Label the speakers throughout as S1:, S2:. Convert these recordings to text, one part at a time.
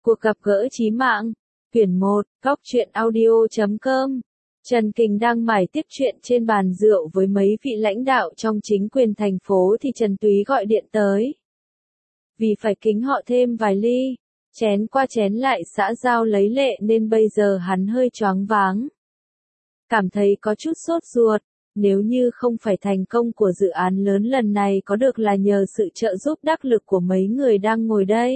S1: Cuộc gặp gỡ chí mạng. Quyển 1, Góc truyện audio.com. Trần Kình đang mải tiếp chuyện trên bàn rượu với mấy vị lãnh đạo trong chính quyền thành phố thì Trần Túy gọi điện tới. Vì phải kính họ thêm vài ly, chén qua chén lại xã giao lấy lệ nên bây giờ hắn hơi choáng váng. Cảm thấy có chút sốt ruột, nếu như không phải thành công của dự án lớn lần này có được là nhờ sự trợ giúp đắc lực của mấy người đang ngồi đây.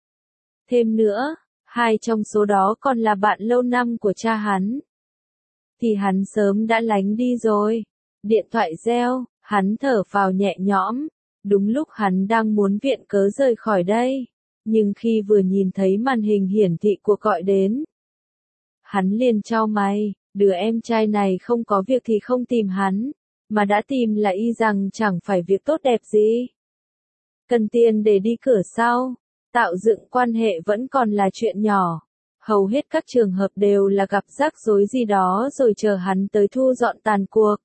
S1: Thêm nữa, hai trong số đó còn là bạn lâu năm của cha hắn. Thì hắn sớm đã lánh đi rồi. Điện thoại reo, hắn thở phào nhẹ nhõm. Đúng lúc hắn đang muốn viện cớ rời khỏi đây. Nhưng khi vừa nhìn thấy màn hình hiển thị cuộc gọi đến, hắn liền chau mày, đứa em trai này không có việc thì không tìm hắn, mà đã tìm là y rằng chẳng phải việc tốt đẹp gì. Cần tiền để đi cửa sau. Tạo dựng quan hệ vẫn còn là chuyện nhỏ. Hầu hết các trường hợp đều là gặp rắc rối gì đó rồi chờ hắn tới thu dọn tàn cuộc.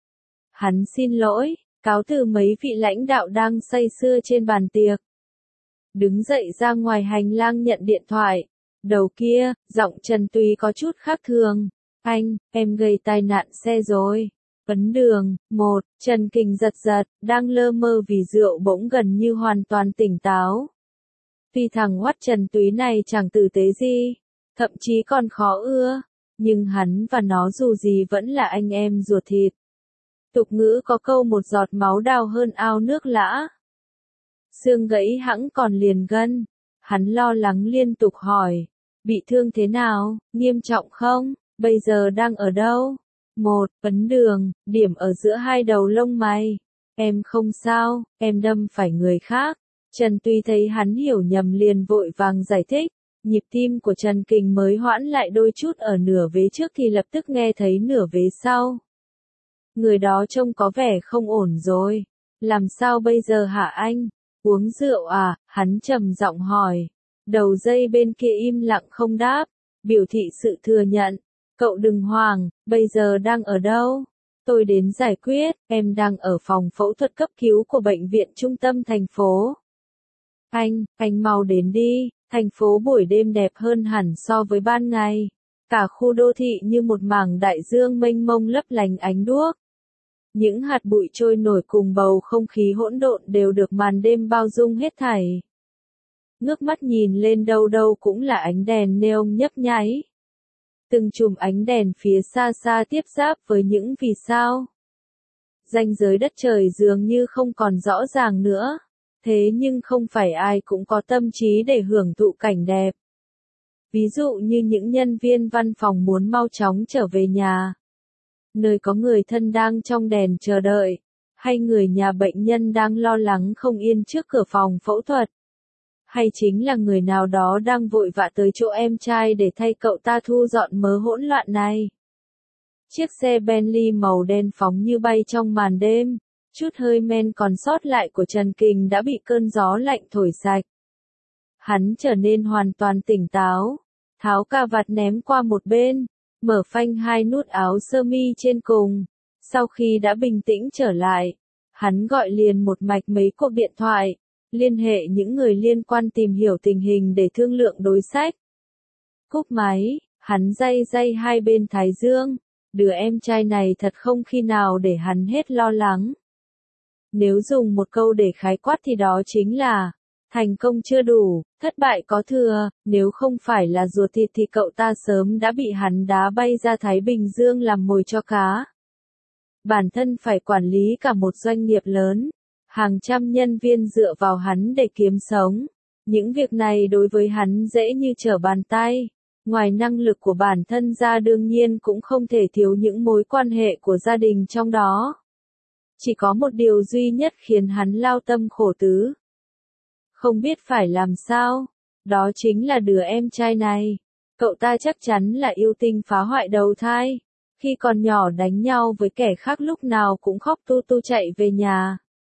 S1: Hắn xin lỗi, cáo từ mấy vị lãnh đạo đang say sưa trên bàn tiệc. Đứng dậy ra ngoài hành lang nhận điện thoại. Đầu kia, giọng Trần Túy có chút khác thường. Anh, em gây tai nạn xe rồi. Ấn đường, 1, Trần Kình giật giật, đang lơ mơ vì rượu bỗng gần như hoàn toàn tỉnh táo. Vì thằng hoắt Trần Túy này chẳng tử tế gì, thậm chí còn khó ưa, nhưng hắn và nó dù gì vẫn là anh em ruột thịt. Tục ngữ có câu một giọt máu đào hơn ao nước lã. Xương gãy hẵng còn liền gân. Hắn lo lắng liên tục hỏi, bị thương thế nào, nghiêm trọng không, bây giờ đang ở đâu? 1, ấn đường, điểm ở giữa hai đầu lông mày. Em không sao, em đâm phải người khác. Trần Túy thấy hắn hiểu nhầm liền vội vàng giải thích, nhịp tim của Trần Kình mới hoãn lại đôi chút ở nửa vế trước thì lập tức nghe thấy nửa vế sau. Người đó trông có vẻ không ổn rồi, làm sao bây giờ hả anh? Uống rượu à? Hắn trầm giọng hỏi. Đầu dây bên kia im lặng không đáp, biểu thị sự thừa nhận. Cậu đừng hoảng, bây giờ đang ở đâu? Tôi đến giải quyết, em đang ở phòng phẫu thuật cấp cứu của bệnh viện trung tâm thành phố. Anh mau đến đi, thành phố buổi đêm đẹp hơn hẳn so với ban ngày. Cả khu đô thị như một mảng đại dương mênh mông lấp lánh ánh đuốc. Những hạt bụi trôi nổi cùng bầu không khí hỗn độn đều được màn đêm bao dung hết thảy. Ngước mắt nhìn lên đâu đâu cũng là ánh đèn neon nhấp nháy. Từng chùm ánh đèn phía xa xa tiếp giáp với những vì sao. Ranh giới đất trời dường như không còn rõ ràng nữa. Thế nhưng không phải ai cũng có tâm trí để hưởng thụ cảnh đẹp. Ví dụ như những nhân viên văn phòng muốn mau chóng trở về nhà. Nơi có người thân đang trong đèn chờ đợi. Hay người nhà bệnh nhân đang lo lắng không yên trước cửa phòng phẫu thuật. Hay chính là người nào đó đang vội vã tới chỗ em trai để thay cậu ta thu dọn mớ hỗn loạn này. Chiếc xe Bentley màu đen phóng như bay trong màn đêm. Chút hơi men còn sót lại của Trần Kình đã bị cơn gió lạnh thổi sạch. Hắn trở nên hoàn toàn tỉnh táo, tháo cà vạt ném qua một bên, mở phanh hai nút áo sơ mi trên cùng. Sau khi đã bình tĩnh trở lại, hắn gọi liền một mạch mấy cuộc điện thoại, liên hệ những người liên quan tìm hiểu tình hình để thương lượng đối sách. Cúp máy, hắn day hai bên thái dương, đứa em trai này thật không khi nào để hắn hết lo lắng. Nếu dùng một câu để khái quát thì đó chính là, thành công chưa đủ, thất bại có thừa, nếu không phải là ruột thịt thì cậu ta sớm đã bị hắn đá bay ra Thái Bình Dương làm mồi cho cá. Bản thân phải quản lý cả một doanh nghiệp lớn, hàng trăm nhân viên dựa vào hắn để kiếm sống. Những việc này đối với hắn dễ như trở bàn tay. Ngoài năng lực của bản thân ra đương nhiên cũng không thể thiếu những mối quan hệ của gia đình trong đó. Chỉ có một điều duy nhất khiến hắn lao tâm khổ tứ. Không biết phải làm sao, đó chính là đứa em trai này. Cậu ta chắc chắn là yêu tinh phá hoại đầu thai. Khi còn nhỏ đánh nhau với kẻ khác lúc nào cũng khóc tu chạy về nhà.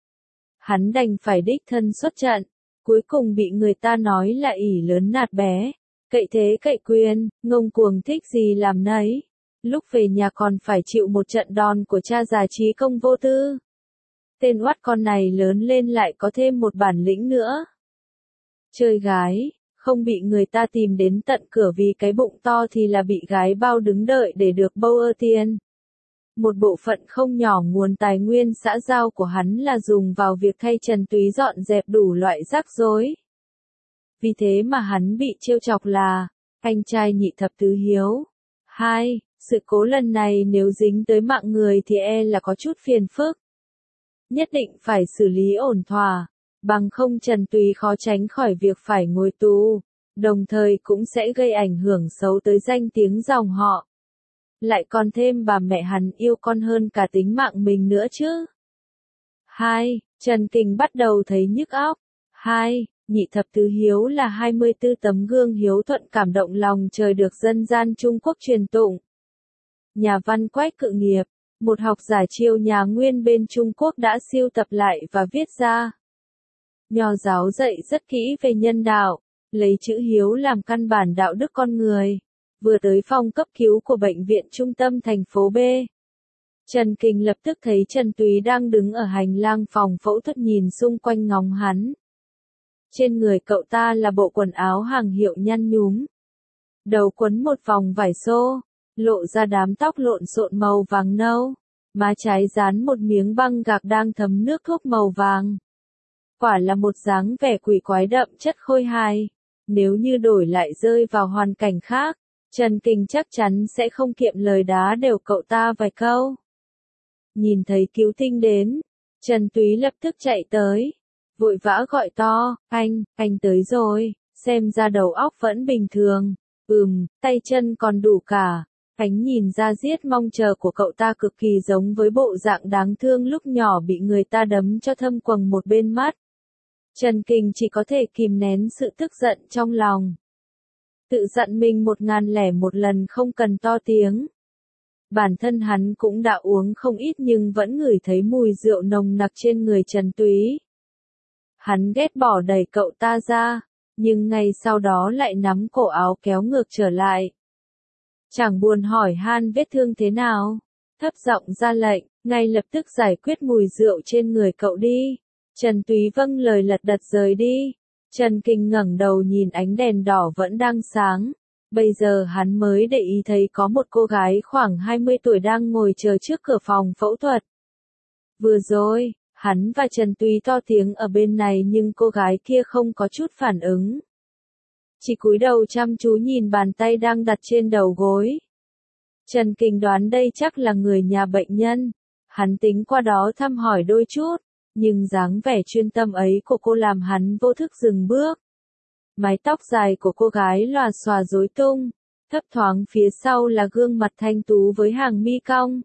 S1: Hắn đành phải đích thân xuất trận, cuối cùng bị người ta nói là ỷ lớn nạt bé, cậy thế cậy quyền, ngông cuồng thích gì làm nấy. Lúc về nhà còn phải chịu một trận đòn của cha già trí công vô tư. Tên oắt con này lớn lên lại có thêm một bản lĩnh nữa. Chơi gái, Không bị người ta tìm đến tận cửa vì cái bụng to thì là bị gái bao đứng đợi để được bâu ơ tiền. Một bộ phận không nhỏ nguồn tài nguyên xã giao của hắn là dùng vào việc thay Trần Túy dọn dẹp đủ loại rắc rối. Vì thế mà hắn bị trêu chọc là anh trai nhị thập tứ hiếu. 2. Sự cố lần này nếu dính tới mạng người thì là có chút phiền phức. Nhất định phải xử lý ổn thỏa, bằng không Trần Túy khó tránh khỏi việc phải ngồi tù, đồng thời cũng sẽ gây ảnh hưởng xấu tới danh tiếng dòng họ. Lại còn thêm bà mẹ hắn yêu con hơn cả tính mạng mình nữa chứ. 2. Trần Kình bắt đầu thấy nhức óc. 2. Nhị thập tứ hiếu là 24 tấm gương hiếu thuận cảm động lòng trời được dân gian Trung Quốc truyền tụng. Nhà văn Quách Cự Nghiệp, một học giả triều nhà Nguyên bên Trung Quốc đã siêu tập lại và viết ra. Nho giáo dạy rất kỹ về nhân đạo, lấy chữ hiếu làm căn bản đạo đức con người. Vừa tới phòng cấp cứu của bệnh viện trung tâm thành phố B. Trần Kình lập tức thấy Trần Túy đang đứng ở hành lang phòng phẫu thuật nhìn xung quanh ngóng hắn. Trên người cậu ta là bộ quần áo hàng hiệu nhăn nhúm. Đầu quấn một vòng vải xô, lộ ra đám tóc lộn xộn màu vàng nâu. Má trái dán một miếng băng gạc đang thấm nước thuốc màu vàng. Quả là một dáng vẻ quỷ quái đậm chất khôi hài. Nếu như đổi lại rơi vào hoàn cảnh khác, Trần Kình chắc chắn sẽ không kiệm lời đá đều cậu ta vài câu. Nhìn thấy cứu tinh đến, Trần Túy lập tức chạy tới, vội vã gọi to, anh tới rồi, xem ra đầu óc vẫn bình thường, tay chân còn đủ cả. Ánh nhìn ra giết mong chờ của cậu ta cực kỳ giống với bộ dạng đáng thương lúc nhỏ bị người ta đấm cho thâm quầng một bên mắt. Trần Kình chỉ có thể kìm nén sự tức giận trong lòng. Tự dặn mình 1001 lần không cần to tiếng. Bản thân hắn cũng đã uống không ít nhưng vẫn ngửi thấy mùi rượu nồng nặc trên người Trần Túy. Hắn ghét bỏ đẩy cậu ta ra, nhưng ngay sau đó lại nắm cổ áo kéo ngược trở lại. Chẳng buồn hỏi han vết thương thế nào, thấp giọng ra lệnh, ngay lập tức giải quyết mùi rượu trên người cậu đi. Trần Túy vâng lời lật đật rời đi. Trần Kình ngẩng đầu nhìn ánh đèn đỏ vẫn đang sáng. Bây giờ hắn mới để ý thấy có một cô gái khoảng 20 tuổi đang ngồi chờ trước cửa phòng phẫu thuật. Vừa rồi, hắn và Trần Túy to tiếng ở bên này nhưng cô gái kia không có chút phản ứng. Chỉ cúi đầu chăm chú nhìn bàn tay đang đặt trên đầu gối. Trần Kình đoán đây chắc là người nhà bệnh nhân. Hắn tính qua đó thăm hỏi đôi chút, nhưng dáng vẻ chuyên tâm ấy của cô làm hắn vô thức dừng bước. Mái tóc dài của cô gái lòa xòa rối tung, thấp thoáng phía sau là gương mặt thanh tú với hàng mi cong.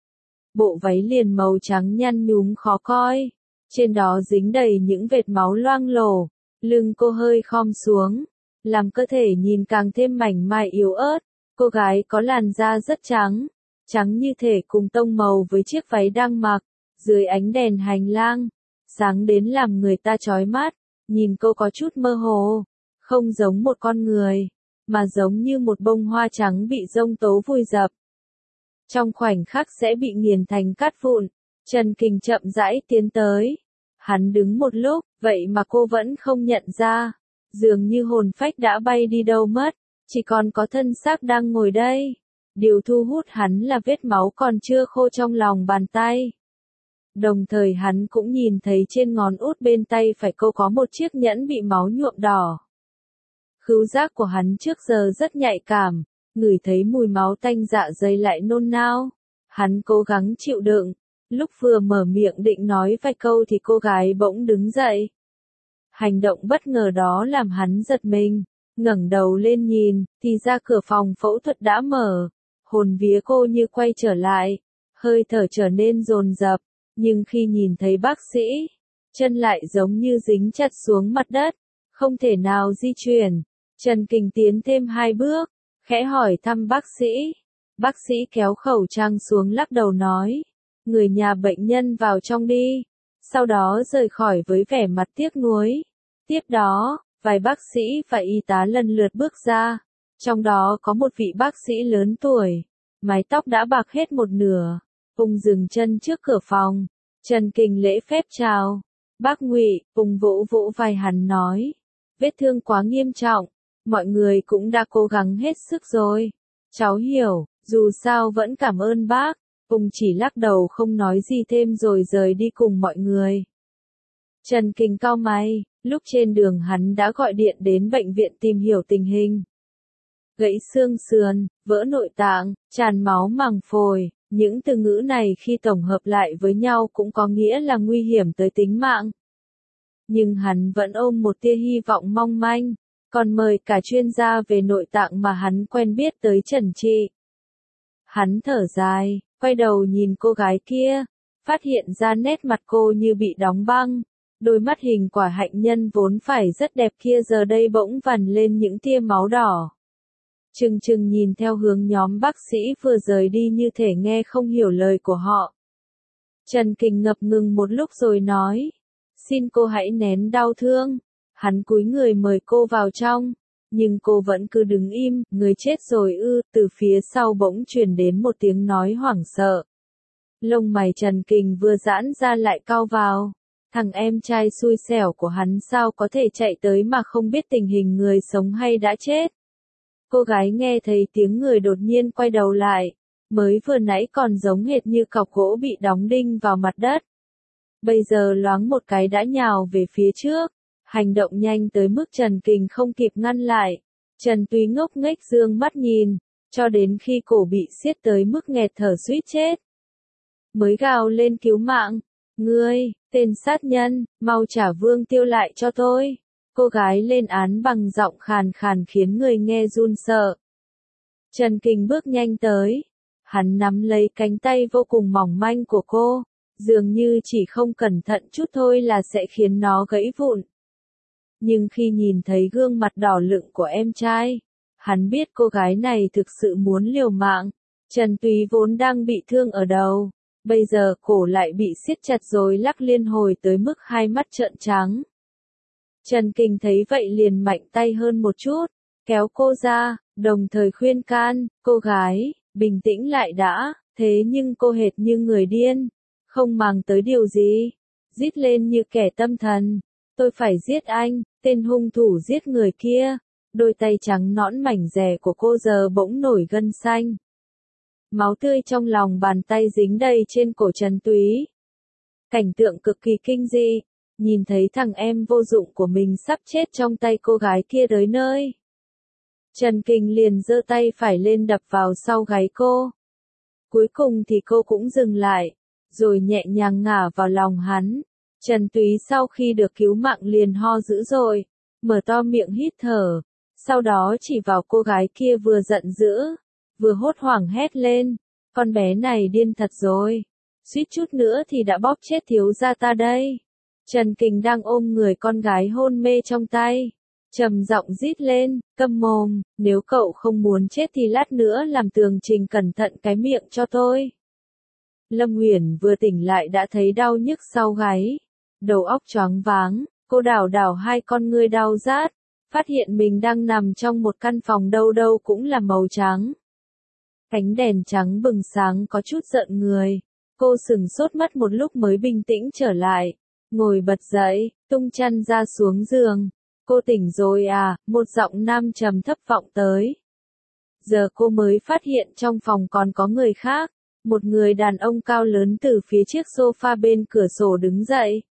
S1: Bộ váy liền màu trắng nhăn nhúm khó coi, trên đó dính đầy những vệt máu loang lổ, lưng cô hơi khom xuống, làm cơ thể nhìn càng thêm mảnh mai yếu ớt. Cô gái có làn da rất trắng, trắng như thể cùng tông màu với chiếc váy đang mặc, dưới ánh đèn hành lang, sáng đến làm người ta chói mắt, nhìn cô có chút mơ hồ, không giống một con người, mà giống như một bông hoa trắng bị giông tố vùi dập. Trong khoảnh khắc sẽ bị nghiền thành cát vụn, Trần Kình chậm rãi tiến tới. Hắn đứng một lúc, vậy mà cô vẫn không nhận ra, dường như hồn phách đã bay đi đâu mất, chỉ còn có thân xác đang ngồi đây. Điều thu hút hắn là vết máu còn chưa khô trong lòng bàn tay. Đồng thời hắn cũng nhìn thấy trên ngón út bên tay phải cô có một chiếc nhẫn bị máu nhuộm đỏ. Khứu giác của hắn trước giờ rất nhạy cảm, ngửi thấy mùi máu tanh dạ dày lại nôn nao. Hắn cố gắng chịu đựng, lúc vừa mở miệng định nói vài câu thì cô gái bỗng đứng dậy. Hành động bất ngờ đó làm hắn giật mình, ngẩng đầu lên nhìn, thì ra cửa phòng phẫu thuật đã mở. Hồn vía cô như quay trở lại, hơi thở trở nên dồn dập, nhưng khi nhìn thấy bác sĩ, chân lại giống như dính chặt xuống mặt đất, không thể nào di chuyển. Trần Kình tiến thêm 2 bước, khẽ hỏi thăm bác sĩ. Bác sĩ kéo khẩu trang xuống lắc đầu nói, người nhà bệnh nhân vào trong đi, sau đó rời khỏi với vẻ mặt tiếc nuối. Tiếp đó, vài bác sĩ và y tá lần lượt bước ra, trong đó có một vị bác sĩ lớn tuổi, mái tóc đã bạc hết một nửa, Ung dừng chân trước cửa phòng. Trần Kình lễ phép chào. Bác Ngụy, Ung vỗ vỗ vai hắn nói, Vết thương quá nghiêm trọng, mọi người cũng đã cố gắng hết sức rồi. Cháu hiểu, dù sao vẫn cảm ơn bác. Ung chỉ lắc đầu không nói gì thêm rồi rời đi cùng mọi người. Trần Kình cau mày, lúc trên đường hắn đã gọi điện đến bệnh viện tìm hiểu tình hình. Gãy xương sườn, vỡ nội tạng, tràn máu màng phổi, những từ ngữ này khi tổng hợp lại với nhau cũng có nghĩa là nguy hiểm tới tính mạng. Nhưng hắn vẫn ôm một tia hy vọng mong manh, còn mời cả chuyên gia về nội tạng mà hắn quen biết tới chẩn trị. Hắn thở dài, quay đầu nhìn cô gái kia, phát hiện ra nét mặt cô như bị đóng băng, đôi mắt hình quả hạnh nhân vốn phải rất đẹp kia giờ đây bỗng vằn lên những tia máu đỏ. Trừng trừng nhìn theo hướng nhóm bác sĩ vừa rời đi như thể nghe không hiểu lời của họ. Trần Kình ngập ngừng một lúc rồi nói, xin cô hãy nén đau thương. Hắn cúi người mời cô vào trong, nhưng cô vẫn cứ đứng im, người chết rồi ư, từ phía sau bỗng truyền đến một tiếng nói hoảng sợ. Lông mày Trần Kình vừa giãn ra lại cau vào, thằng em trai xui xẻo của hắn sao có thể chạy tới mà không biết tình hình người sống hay đã chết. Cô gái nghe thấy tiếng người đột nhiên quay đầu lại, mới vừa nãy còn giống hệt như cọc gỗ bị đóng đinh vào mặt đất. Bây giờ loáng một cái đã nhào về phía trước, hành động nhanh tới mức Trần Kình không kịp ngăn lại. Trần Túy ngốc nghếch dương mắt nhìn, cho đến khi cổ bị siết tới mức nghẹt thở suýt chết. Mới gào lên cứu mạng, ngươi, tên sát nhân, mau trả Vương Tiêu lại cho tôi. Cô gái lên án bằng giọng khàn khàn khiến người nghe run sợ. Trần Kình bước nhanh tới, hắn nắm lấy cánh tay vô cùng mỏng manh của cô, dường như chỉ không cẩn thận chút thôi là sẽ khiến nó gãy vụn. Nhưng khi nhìn thấy gương mặt đỏ lựng của em trai, hắn biết cô gái này thực sự muốn liều mạng. Trần Túy vốn đang bị thương ở đầu, bây giờ cổ lại bị siết chặt rồi lắc liên hồi tới mức hai mắt trợn trắng. Trần Kình thấy vậy liền mạnh tay hơn một chút, kéo cô ra, đồng thời khuyên can, cô gái, bình tĩnh lại đã, thế nhưng cô hệt như người điên, không màng tới điều gì, rít lên như kẻ tâm thần, tôi phải giết anh, tên hung thủ giết người kia, đôi tay trắng nõn mảnh dẻ của cô giờ bỗng nổi gân xanh. Máu tươi trong lòng bàn tay dính đầy trên cổ Trần Túy. Cảnh tượng cực kỳ kinh dị. Nhìn thấy thằng em vô dụng của mình sắp chết trong tay cô gái kia tới nơi. Trần Kình liền giơ tay phải lên đập vào sau gáy cô. Cuối cùng thì cô cũng dừng lại, rồi nhẹ nhàng ngả vào lòng hắn. Trần Túy sau khi được cứu mạng liền ho dữ dội, mở to miệng hít thở, sau đó chỉ vào cô gái kia vừa giận dữ, vừa hốt hoảng hét lên, con bé này điên thật rồi, suýt chút nữa thì đã bóp chết thiếu gia ta đây. Trần Kình đang ôm người con gái hôn mê trong tay, trầm giọng rít lên, câm mồm, nếu cậu không muốn chết thì lát nữa làm tường trình cẩn thận cái miệng cho tôi. Lâm Uyển vừa tỉnh lại đã thấy đau nhức sau gáy, đầu óc choáng váng, cô đảo đảo hai con ngươi đau rát, phát hiện mình đang nằm trong một căn phòng đâu đâu cũng là màu trắng. Ánh đèn trắng bừng sáng có chút giận người, cô sửng sốt mất một lúc mới bình tĩnh trở lại. Ngồi bật dậy, tung chăn ra xuống giường. Cô tỉnh rồi à, một giọng nam trầm thấp vọng tới. Giờ cô mới phát hiện trong phòng còn có người khác. Một người đàn ông cao lớn từ phía chiếc sofa bên cửa sổ đứng dậy.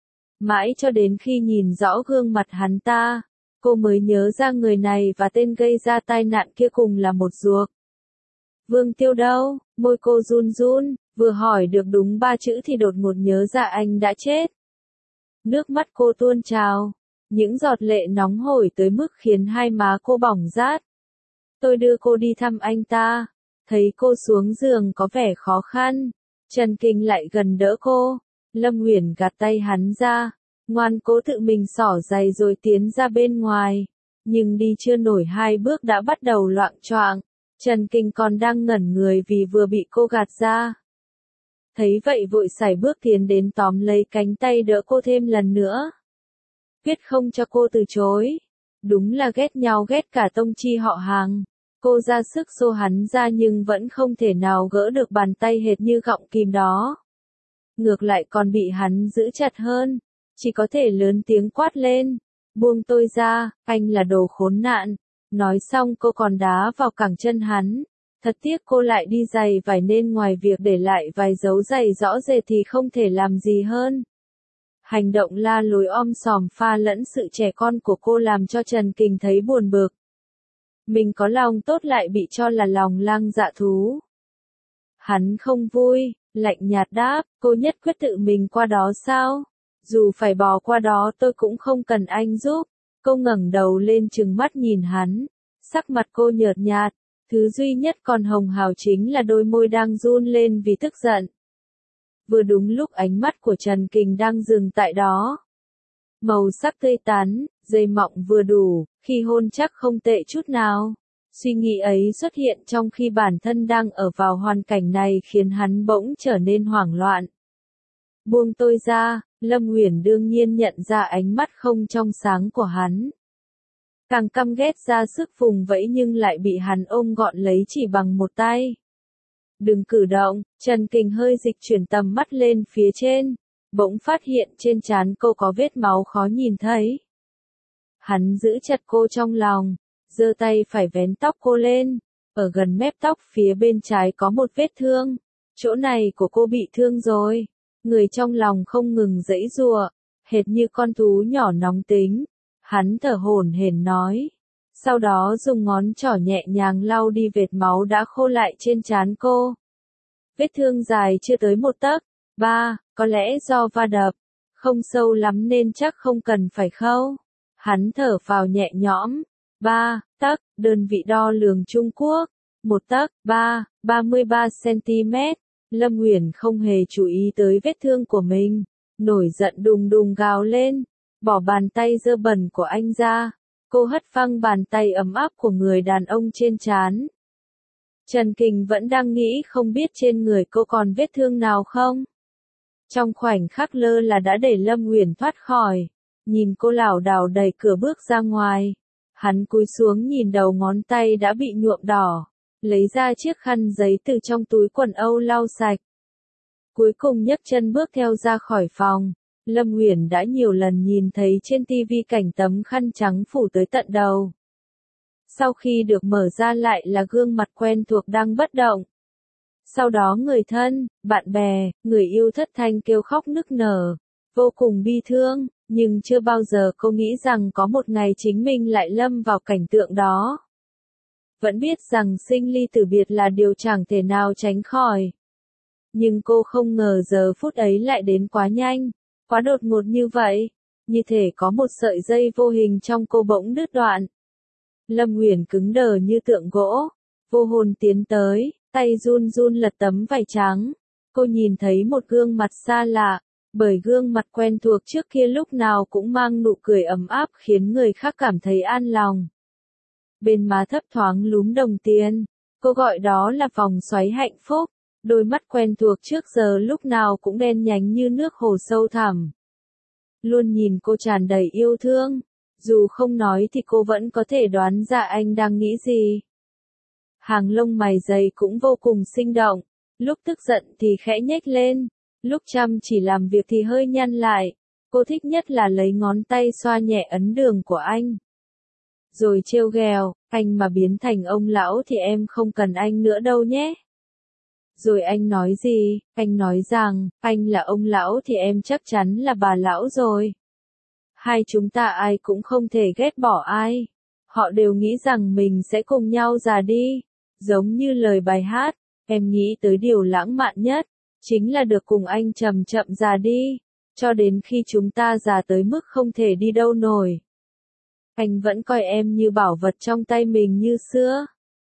S1: Mãi cho đến khi nhìn rõ gương mặt hắn ta, cô mới nhớ ra người này và tên gây ra tai nạn kia cùng là một ruột. Vương Tiêu đâu? Môi cô run run, vừa hỏi được đúng 3 chữ thì đột ngột nhớ ra anh đã chết. Nước mắt cô tuôn trào, những giọt lệ nóng hổi tới mức khiến hai má cô bỏng rát. Tôi đưa cô đi thăm anh ta, thấy cô xuống giường có vẻ khó khăn, Trần Kình lại gần đỡ cô, Lâm Uyển gạt tay hắn ra, ngoan cố tự mình xỏ giày rồi tiến ra bên ngoài, nhưng đi chưa nổi 2 bước đã bắt đầu loạng choạng, Trần Kình còn đang ngẩn người vì vừa bị cô gạt ra. Thấy vậy vội sải bước tiến đến tóm lấy cánh tay đỡ cô thêm lần nữa. Quyết không cho cô từ chối. Đúng là ghét nhau ghét cả tông chi họ hàng. Cô ra sức xô hắn ra nhưng vẫn không thể nào gỡ được bàn tay hệt như gọng kìm đó. Ngược lại còn bị hắn giữ chặt hơn. Chỉ có thể lớn tiếng quát lên. Buông tôi ra, anh là đồ khốn nạn. Nói xong cô còn đá vào cẳng chân hắn. Thật tiếc cô lại đi giày vải nên ngoài việc để lại vài dấu giày rõ rệt thì không thể làm gì hơn. Hành động la lối om sòm pha lẫn sự trẻ con của cô làm cho Trần Kình thấy buồn bực. Mình có lòng tốt lại bị cho là lòng lang dạ thú. Hắn không vui, lạnh nhạt đáp, cô nhất quyết tự mình qua đó sao? Dù phải bò qua đó tôi cũng không cần anh giúp. Cô ngẩng đầu lên trừng mắt nhìn hắn. Sắc mặt cô nhợt nhạt. Thứ duy nhất còn hồng hào chính là đôi môi đang run lên vì tức giận. Vừa đúng lúc ánh mắt của Trần Kình đang dừng tại đó. Màu sắc tươi tắn, dây mọng vừa đủ, khi hôn chắc không tệ chút nào. Suy nghĩ ấy xuất hiện trong khi bản thân đang ở vào hoàn cảnh này khiến hắn bỗng trở nên hoảng loạn. Buông tôi ra, Lâm Uyển đương nhiên nhận ra ánh mắt không trong sáng của hắn. Càng căm ghét ra sức vùng vẫy nhưng lại bị hắn ôm gọn lấy chỉ bằng một tay. Đừng cử động, Trần Kình hơi dịch chuyển tầm mắt lên phía trên, bỗng phát hiện trên trán cô có vết máu khó nhìn thấy. Hắn giữ chặt cô trong lòng, giơ tay phải vén tóc cô lên, ở gần mép tóc phía bên trái có một vết thương, chỗ này của cô bị thương rồi. Người trong lòng không ngừng giãy giụa, hệt như con thú nhỏ nóng tính. Hắn thở hổn hển nói. Sau đó dùng ngón trỏ nhẹ nhàng lau đi vệt máu đã khô lại trên trán cô. Vết thương dài chưa tới 1 tấc. Có lẽ do va đập. Không sâu lắm nên chắc không cần phải khâu. Hắn thở phào nhẹ nhõm. 3 tấc, đơn vị đo lường Trung Quốc. 1 tấc, 33 cm. Lâm Uyển không hề chú ý tới vết thương của mình. Nổi giận đùng đùng gào lên. Bỏ bàn tay dơ bẩn của anh ra. Cô hất văng bàn tay ấm áp của người đàn ông trên trán. Trần Kình vẫn đang nghĩ không biết trên người cô còn vết thương nào không. Trong khoảnh khắc lơ là đã để Lâm Uyển thoát khỏi. Nhìn cô lảo đảo đẩy cửa bước ra ngoài. Hắn cúi xuống nhìn đầu ngón tay đã bị nhuộm đỏ. Lấy ra chiếc khăn giấy từ trong túi quần âu lau sạch. Cuối cùng nhấc chân bước theo ra khỏi phòng. Lâm Uyển đã nhiều lần nhìn thấy trên tivi cảnh tấm khăn trắng phủ tới tận đầu. Sau khi được mở ra lại là gương mặt quen thuộc đang bất động. Sau đó người thân, bạn bè, người yêu thất thanh kêu khóc nức nở, vô cùng bi thương, nhưng chưa bao giờ cô nghĩ rằng có một ngày chính mình lại lâm vào cảnh tượng đó. Vẫn biết rằng sinh ly tử biệt là điều chẳng thể nào tránh khỏi. Nhưng cô không ngờ giờ phút ấy lại đến quá nhanh. Quá đột ngột như vậy, như thể có một sợi dây vô hình trong cô bỗng đứt đoạn. Lâm Uyển cứng đờ như tượng gỗ, vô hồn tiến tới, tay run run lật tấm vải trắng. Cô nhìn thấy một gương mặt xa lạ, bởi gương mặt quen thuộc trước kia lúc nào cũng mang nụ cười ấm áp khiến người khác cảm thấy an lòng. Bên má thấp thoáng lúm đồng tiền, cô gọi đó là vòng xoáy hạnh phúc. Đôi mắt quen thuộc trước giờ lúc nào cũng đen nhánh như nước hồ sâu thẳm. Luôn nhìn cô tràn đầy yêu thương. Dù không nói thì cô vẫn có thể đoán ra anh đang nghĩ gì. Hàng lông mày dày cũng vô cùng sinh động. Lúc tức giận thì khẽ nhếch lên. Lúc chăm chỉ làm việc thì hơi nhăn lại. Cô thích nhất là lấy ngón tay xoa nhẹ ấn đường của anh. Rồi trêu ghẹo, anh mà biến thành ông lão thì em không cần anh nữa đâu nhé. Rồi anh nói gì? Anh nói rằng, anh là ông lão thì em chắc chắn là bà lão rồi. Hai chúng ta ai cũng không thể ghét bỏ ai. Họ đều nghĩ rằng mình sẽ cùng nhau già đi. Giống như lời bài hát, em nghĩ tới điều lãng mạn nhất, chính là được cùng anh chậm chậm già đi. Cho đến khi chúng ta già tới mức không thể đi đâu nổi. Anh vẫn coi em như bảo vật trong tay mình như xưa.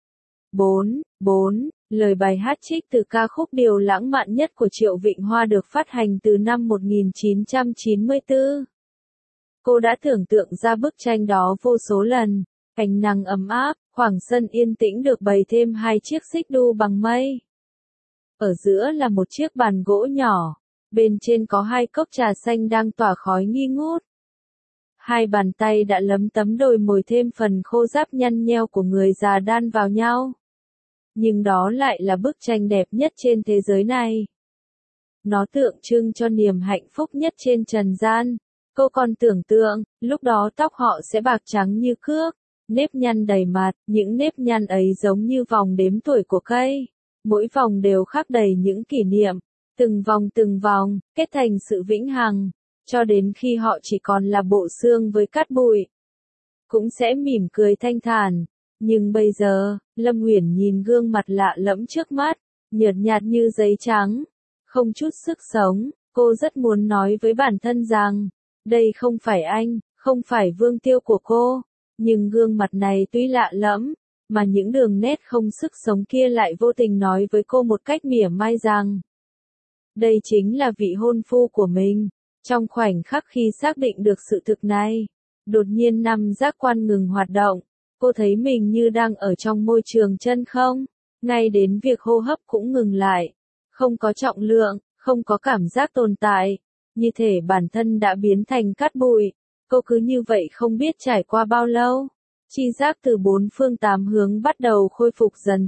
S1: 4. Lời bài hát trích từ ca khúc Điều lãng mạn nhất của Triệu Vịnh Hoa được phát hành từ năm 1994. Cô đã tưởng tượng ra bức tranh đó vô số lần. Ánh nắng ấm áp, khoảng sân yên tĩnh được bày thêm 2 chiếc xích đu bằng mây. Ở giữa là một chiếc bàn gỗ nhỏ. Bên trên có 2 cốc trà xanh đang tỏa khói nghi ngút. 2 bàn tay đã lấm tấm đồi mồi thêm phần khô ráp nhăn nheo của người già đan vào nhau. Nhưng đó lại là bức tranh đẹp nhất trên thế giới này. Nó tượng trưng cho niềm hạnh phúc nhất trên trần gian. Cô còn tưởng tượng, lúc đó tóc họ sẽ bạc trắng như cước, nếp nhăn đầy mặt, những nếp nhăn ấy giống như vòng đếm tuổi của cây. Mỗi vòng đều khắc đầy những kỷ niệm, từng vòng, kết thành sự vĩnh hằng, cho đến khi họ chỉ còn là bộ xương với cát bụi. Cũng sẽ mỉm cười thanh thản. Nhưng bây giờ, Lâm Uyển nhìn gương mặt lạ lẫm trước mắt, nhợt nhạt như giấy trắng, không chút sức sống, cô rất muốn nói với bản thân rằng, đây không phải anh, không phải Vương Tiêu của cô, nhưng gương mặt này tuy lạ lẫm, mà những đường nét không sức sống kia lại vô tình nói với cô một cách mỉa mai rằng, đây chính là vị hôn phu của mình. Trong khoảnh khắc khi xác định được sự thực này, đột nhiên năm giác quan ngừng hoạt động, cô thấy mình như đang ở trong môi trường chân không, ngay đến việc hô hấp cũng ngừng lại, không có trọng lượng, không có cảm giác tồn tại, như thể bản thân đã biến thành cát bụi. Cô cứ như vậy không biết trải qua bao lâu, chi giác từ bốn phương tám hướng bắt đầu khôi phục dần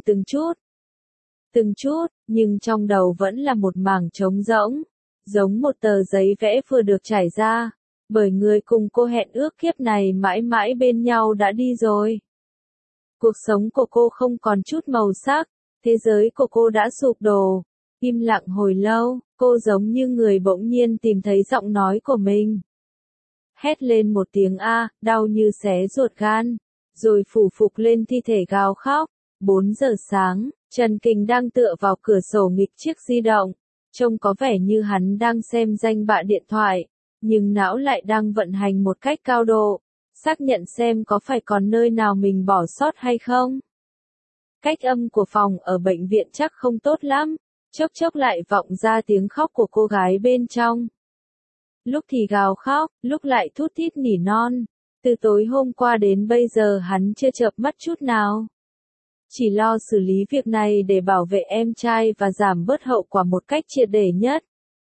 S1: từng chút, nhưng trong đầu vẫn là một mảng trống rỗng, giống một tờ giấy vẽ vừa được trải ra, bởi người cùng cô hẹn ước kiếp này mãi mãi bên nhau đã đi rồi. Cuộc sống của cô không còn chút màu sắc, thế giới của cô đã sụp đổ. Im lặng hồi lâu, cô giống như người bỗng nhiên tìm thấy giọng nói của mình. Hét lên một tiếng a, đau như xé ruột gan, rồi phủ phục lên thi thể gào khóc. 4 giờ sáng, Trần Kình đang tựa vào cửa sổ nghịch chiếc di động, trông có vẻ như hắn đang xem danh bạ điện thoại, nhưng não lại đang vận hành một cách cao độ, xác nhận xem có phải còn nơi nào mình bỏ sót hay không. Cách âm của phòng ở bệnh viện chắc không tốt lắm, chốc chốc lại vọng ra tiếng khóc của cô gái bên trong. Lúc thì gào khóc, lúc lại thút thít nỉ non, từ tối hôm qua đến bây giờ hắn chưa chợp mắt chút nào. Chỉ lo xử lý việc này để bảo vệ em trai và giảm bớt hậu quả một cách triệt để nhất.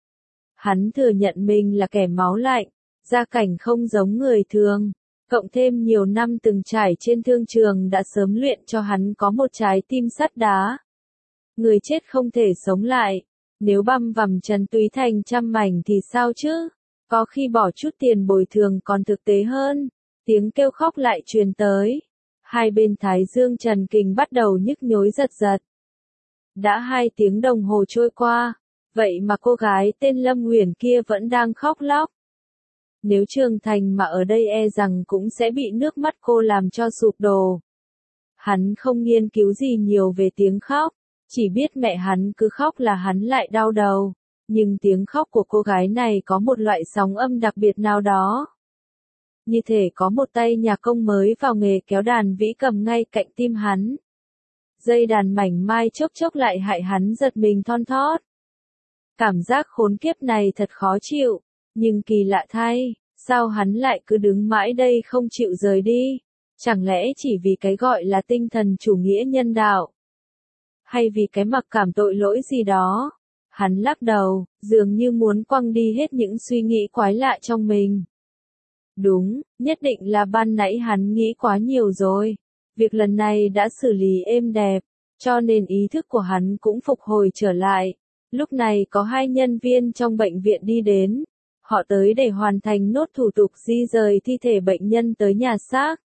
S1: Hắn thừa nhận mình là kẻ máu lạnh, gia cảnh không giống người thường, cộng thêm nhiều năm từng trải trên thương trường đã sớm luyện cho hắn có một trái tim sắt đá. Người chết không thể sống lại, nếu băm vằm Trần Túy thành trăm mảnh thì sao chứ? Có khi bỏ chút tiền bồi thường còn thực tế hơn. Tiếng kêu khóc lại truyền tới. Hai bên thái dương Trần Kình bắt đầu nhức nhối giật giật. Đã 2 tiếng đồng hồ trôi qua, vậy mà cô gái tên Lâm Uyển kia vẫn đang khóc lóc. Nếu trưởng thành mà ở đây e rằng cũng sẽ bị nước mắt cô làm cho sụp đổ. Hắn không nghiên cứu gì nhiều về tiếng khóc, chỉ biết mẹ hắn cứ khóc là hắn lại đau đầu. Nhưng tiếng khóc của cô gái này có một loại sóng âm đặc biệt nào đó. Như thể có một tay nhạc công mới vào nghề kéo đàn vĩ cầm ngay cạnh tim hắn. Dây đàn mảnh mai chốc chốc lại hại hắn giật mình thon thót. Cảm giác khốn kiếp này thật khó chịu, nhưng kỳ lạ thay, sao hắn lại cứ đứng mãi đây không chịu rời đi? Chẳng lẽ chỉ vì cái gọi là tinh thần chủ nghĩa nhân đạo? Hay vì cái mặc cảm tội lỗi gì đó? Hắn lắc đầu, dường như muốn quăng đi hết những suy nghĩ quái lạ trong mình. Đúng, nhất định là ban nãy hắn nghĩ quá nhiều rồi. Việc lần này đã xử lý êm đẹp, cho nên ý thức của hắn cũng phục hồi trở lại. Lúc này có 2 nhân viên trong bệnh viện đi đến. Họ tới để hoàn thành nốt thủ tục di rời thi thể bệnh nhân tới nhà xác.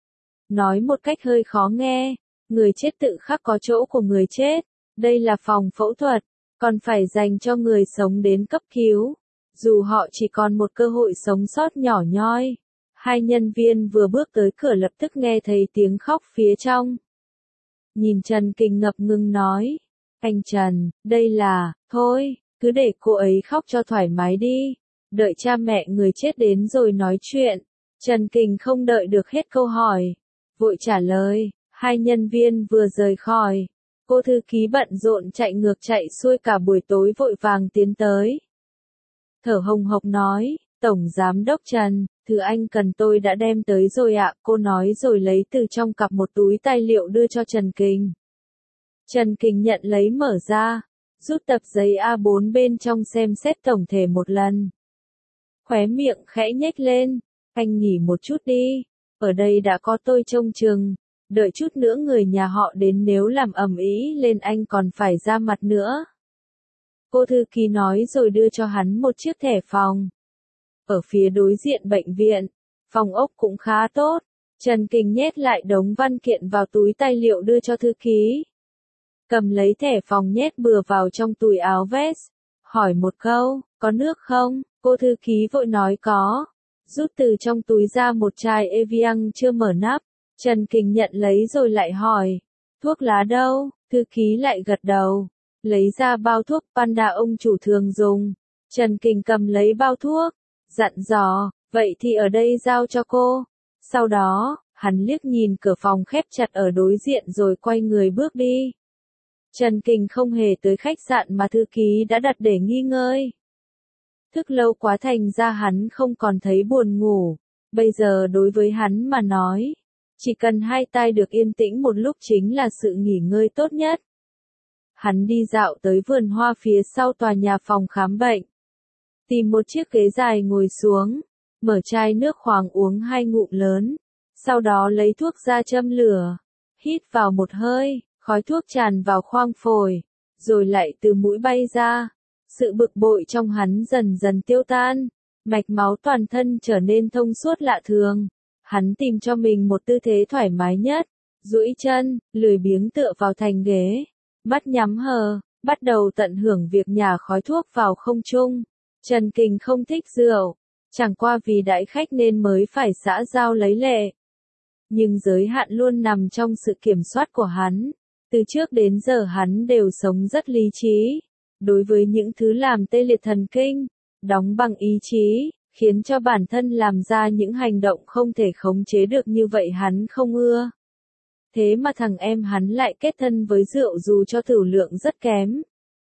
S1: Nói một cách hơi khó nghe, người chết tự khắc có chỗ của người chết. Đây là phòng phẫu thuật, còn phải dành cho người sống đến cấp cứu. Dù họ chỉ còn một cơ hội sống sót nhỏ nhoi. 2 nhân viên vừa bước tới cửa lập tức nghe thấy tiếng khóc phía trong. Nhìn Trần Kình ngập ngừng nói. Anh Trần, đây là, thôi, cứ để cô ấy khóc cho thoải mái đi. Đợi cha mẹ người chết đến rồi nói chuyện. Trần Kình không đợi được hết câu hỏi. Vội trả lời, 2 nhân viên vừa rời khỏi. Cô thư ký bận rộn chạy ngược chạy xuôi cả buổi tối vội vàng tiến tới. Thở hồng hộc nói, Tổng Giám đốc Trần, thứ anh cần tôi đã đem tới rồi ạ, cô nói rồi lấy từ trong cặp một túi tài liệu đưa cho Trần Kình. Trần Kình nhận lấy mở ra, rút tập giấy A4 bên trong xem xét tổng thể một lần. Khóe miệng khẽ nhếch lên, anh nghỉ một chút đi, ở đây đã có tôi trông chừng, đợi chút nữa người nhà họ đến nếu làm ầm ĩ lên anh còn phải ra mặt nữa. Cô thư ký nói rồi đưa cho hắn một chiếc thẻ phòng. ở phía đối diện bệnh viện. Phòng ốc cũng khá tốt. Trần Kình nhét lại đống văn kiện vào túi tài liệu đưa cho thư ký. Cầm lấy thẻ phòng nhét bừa vào trong túi áo vest. Hỏi một câu, có nước không? Cô thư ký vội nói có. Rút từ trong túi ra một chai Evian chưa mở nắp. Trần Kình nhận lấy rồi lại hỏi. Thuốc lá đâu? Thư ký lại gật đầu. Lấy ra bao thuốc Panda ông chủ thường dùng. Trần Kình cầm lấy bao thuốc. Dặn dò, vậy thì ở đây giao cho cô. Sau đó, hắn liếc nhìn cửa phòng khép chặt ở đối diện rồi quay người bước đi. Trần Kình không hề tới khách sạn mà thư ký đã đặt để nghỉ ngơi. Thức lâu quá thành ra hắn không còn thấy buồn ngủ. Bây giờ đối với hắn mà nói, chỉ cần hai tai được yên tĩnh một lúc chính là sự nghỉ ngơi tốt nhất. Hắn đi dạo tới vườn hoa phía sau tòa nhà phòng khám bệnh. Tìm một chiếc ghế dài ngồi xuống, mở chai nước khoáng uống 2 ngụm lớn. Sau đó lấy thuốc ra châm lửa. Hít vào một hơi, khói thuốc tràn vào khoang phổi, rồi lại từ mũi bay ra. Sự bực bội trong hắn dần dần tiêu tan, mạch máu toàn thân trở nên thông suốt lạ thường. Hắn tìm cho mình một tư thế thoải mái nhất, duỗi chân, lười biếng tựa vào thành ghế, mắt nhắm hờ, bắt đầu tận hưởng việc nhả khói thuốc vào không trung. Trần Kình không thích rượu, chẳng qua vì đãi khách nên mới phải xã giao lấy lệ. Nhưng giới hạn luôn nằm trong sự kiểm soát của hắn. Từ trước đến giờ hắn đều sống rất lý trí. Đối với những thứ làm tê liệt thần kinh, đóng bằng ý chí, khiến cho bản thân làm ra những hành động không thể khống chế được như vậy hắn không ưa. Thế mà thằng em hắn lại kết thân với rượu dù cho tửu lượng rất kém.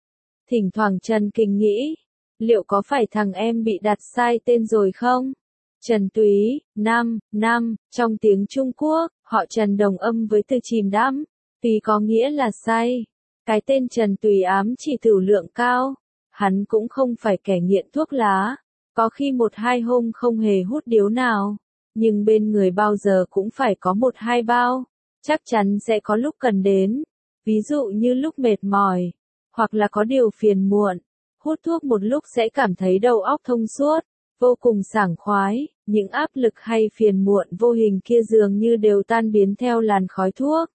S1: Thỉnh thoảng Trần Kình nghĩ, liệu có phải thằng em bị đặt sai tên rồi không? Trần Túy, năm, trong tiếng Trung Quốc, họ Trần đồng âm với từ chìm đắm, Túy có nghĩa là say. Cái tên Trần Túy ám chỉ tửu lượng cao. Hắn cũng không phải kẻ nghiện thuốc lá, có khi 1-2 hôm không hề hút điếu nào, nhưng bên người bao giờ cũng phải có 1-2 bao, chắc chắn sẽ có lúc cần đến, ví dụ như lúc mệt mỏi, hoặc là có điều phiền muộn, hút thuốc một lúc sẽ cảm thấy đầu óc thông suốt, vô cùng sảng khoái, những áp lực hay phiền muộn vô hình kia dường như đều tan biến theo làn khói thuốc.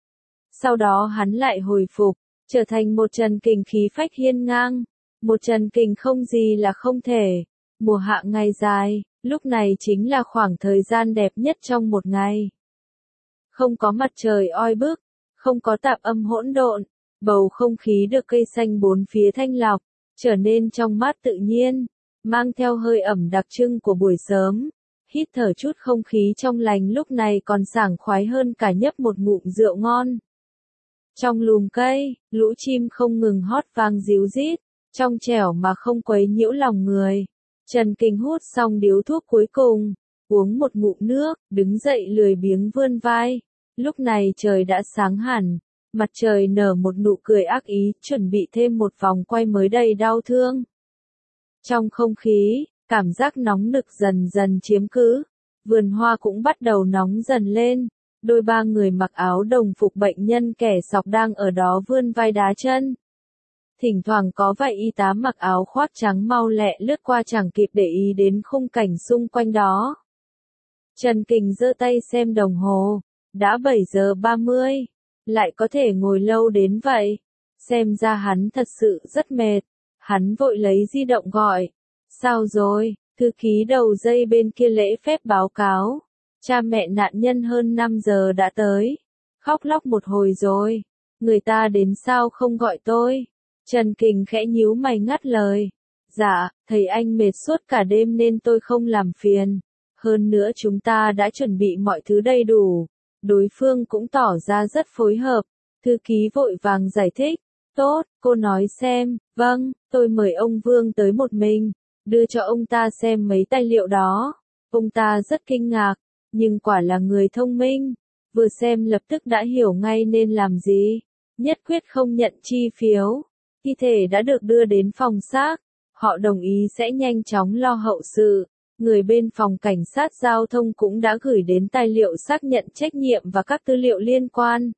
S1: Sau đó hắn lại hồi phục, trở thành một Trần Kình khí phách hiên ngang, một Trần Kình không gì là không thể. Mùa hạ ngày dài, lúc này chính là khoảng thời gian đẹp nhất trong một ngày. Không có mặt trời oi bức, không có tạp âm hỗn độn, bầu không khí được cây xanh bốn phía thanh lọc, trở nên trong mát tự nhiên, mang theo hơi ẩm đặc trưng của buổi sớm. Hít thở chút không khí trong lành lúc này còn sảng khoái hơn cả nhấp một ngụm rượu ngon. Trong lùm cây, lũ chim không ngừng hót vang ríu rít, trong trẻo mà không quấy nhiễu lòng người. Trần Kình hút xong điếu thuốc cuối cùng, uống một ngụm nước, đứng dậy lười biếng vươn vai. Lúc này trời đã sáng hẳn, mặt trời nở một nụ cười ác ý, chuẩn bị thêm một vòng quay mới đầy đau thương. Trong không khí, cảm giác nóng nực dần dần chiếm cứ, vườn hoa cũng bắt đầu nóng dần lên. Đôi ba người mặc áo đồng phục bệnh nhân kẻ sọc đang ở đó vươn vai đá chân. Thỉnh thoảng có vài y tá mặc áo khoác trắng mau lẹ lướt qua chẳng kịp để ý đến khung cảnh xung quanh đó. Trần Kình giơ tay xem đồng hồ, đã 7 giờ 30, lại có thể ngồi lâu đến vậy. Xem ra hắn thật sự rất mệt, hắn vội lấy di động gọi. Sao rồi, thư ký đầu dây bên kia lễ phép báo cáo. Cha mẹ nạn nhân hơn 5 giờ đã tới. Khóc lóc một hồi rồi. Người ta đến sao không gọi tôi? Trần Kình khẽ nhíu mày ngắt lời. Dạ, thầy anh mệt suốt cả đêm nên tôi không làm phiền. Hơn nữa chúng ta đã chuẩn bị mọi thứ đầy đủ. Đối phương cũng tỏ ra rất phối hợp. Thư ký vội vàng giải thích. Tốt, cô nói xem. Vâng, tôi mời ông Vương tới một mình. Đưa cho ông ta xem mấy tài liệu đó. Ông ta rất kinh ngạc. Nhưng quả là người thông minh, vừa xem lập tức đã hiểu ngay nên làm gì, nhất quyết không nhận chi phiếu. Thi thể đã được đưa đến phòng xác, họ đồng ý sẽ nhanh chóng lo hậu sự. Người bên phòng cảnh sát giao thông cũng đã gửi đến tài liệu xác nhận trách nhiệm và các tư liệu liên quan.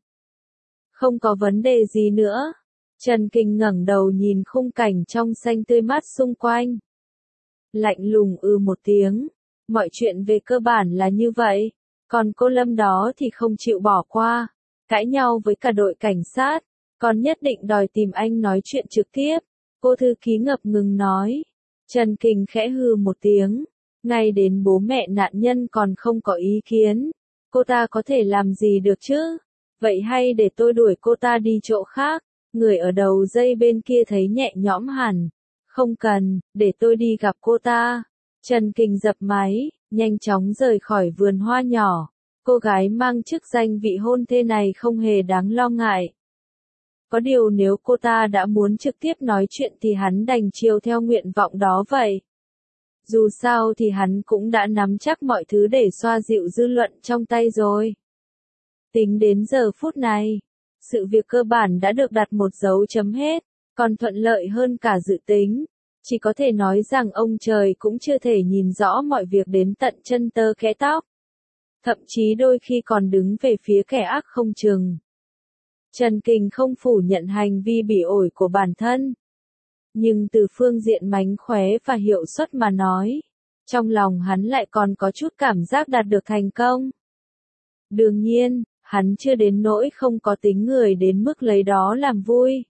S1: Không có vấn đề gì nữa. Trần Kình ngẩng đầu nhìn khung cảnh trong xanh tươi mát xung quanh. lạnh lùng một tiếng. Mọi chuyện về cơ bản là như vậy. Còn cô Lâm đó thì không chịu bỏ qua. Cãi nhau với cả đội cảnh sát. Còn nhất định đòi tìm anh nói chuyện trực tiếp. Cô thư ký ngập ngừng nói. Trần Kình khẽ hừ một tiếng. Ngay đến bố mẹ nạn nhân còn không có ý kiến. Cô ta có thể làm gì được chứ? Vậy hay để tôi đuổi cô ta đi chỗ khác? Người ở đầu dây bên kia thấy nhẹ nhõm hẳn. Không cần, để tôi đi gặp cô ta. Trần Kình dập máy, nhanh chóng rời khỏi vườn hoa nhỏ. Cô gái mang chức danh vị hôn thê này không hề đáng lo ngại. Có điều nếu cô ta đã muốn trực tiếp nói chuyện thì hắn đành chiều theo nguyện vọng đó vậy. Dù sao thì hắn cũng đã nắm chắc mọi thứ để xoa dịu dư luận trong tay rồi. Tính đến giờ phút này, sự việc cơ bản đã được đặt một dấu chấm hết, còn thuận lợi hơn cả dự tính. Chỉ có thể nói rằng ông trời cũng chưa thể nhìn rõ mọi việc đến tận chân tơ kẽ tóc. Thậm chí đôi khi còn đứng về phía kẻ ác không chừng. Trần Kình không phủ nhận hành vi bị ổi của bản thân. Nhưng từ phương diện mánh khóe và hiệu suất mà nói, trong lòng hắn lại còn có chút cảm giác đạt được thành công. Đương nhiên, hắn chưa đến nỗi không có tính người đến mức lấy đó làm vui.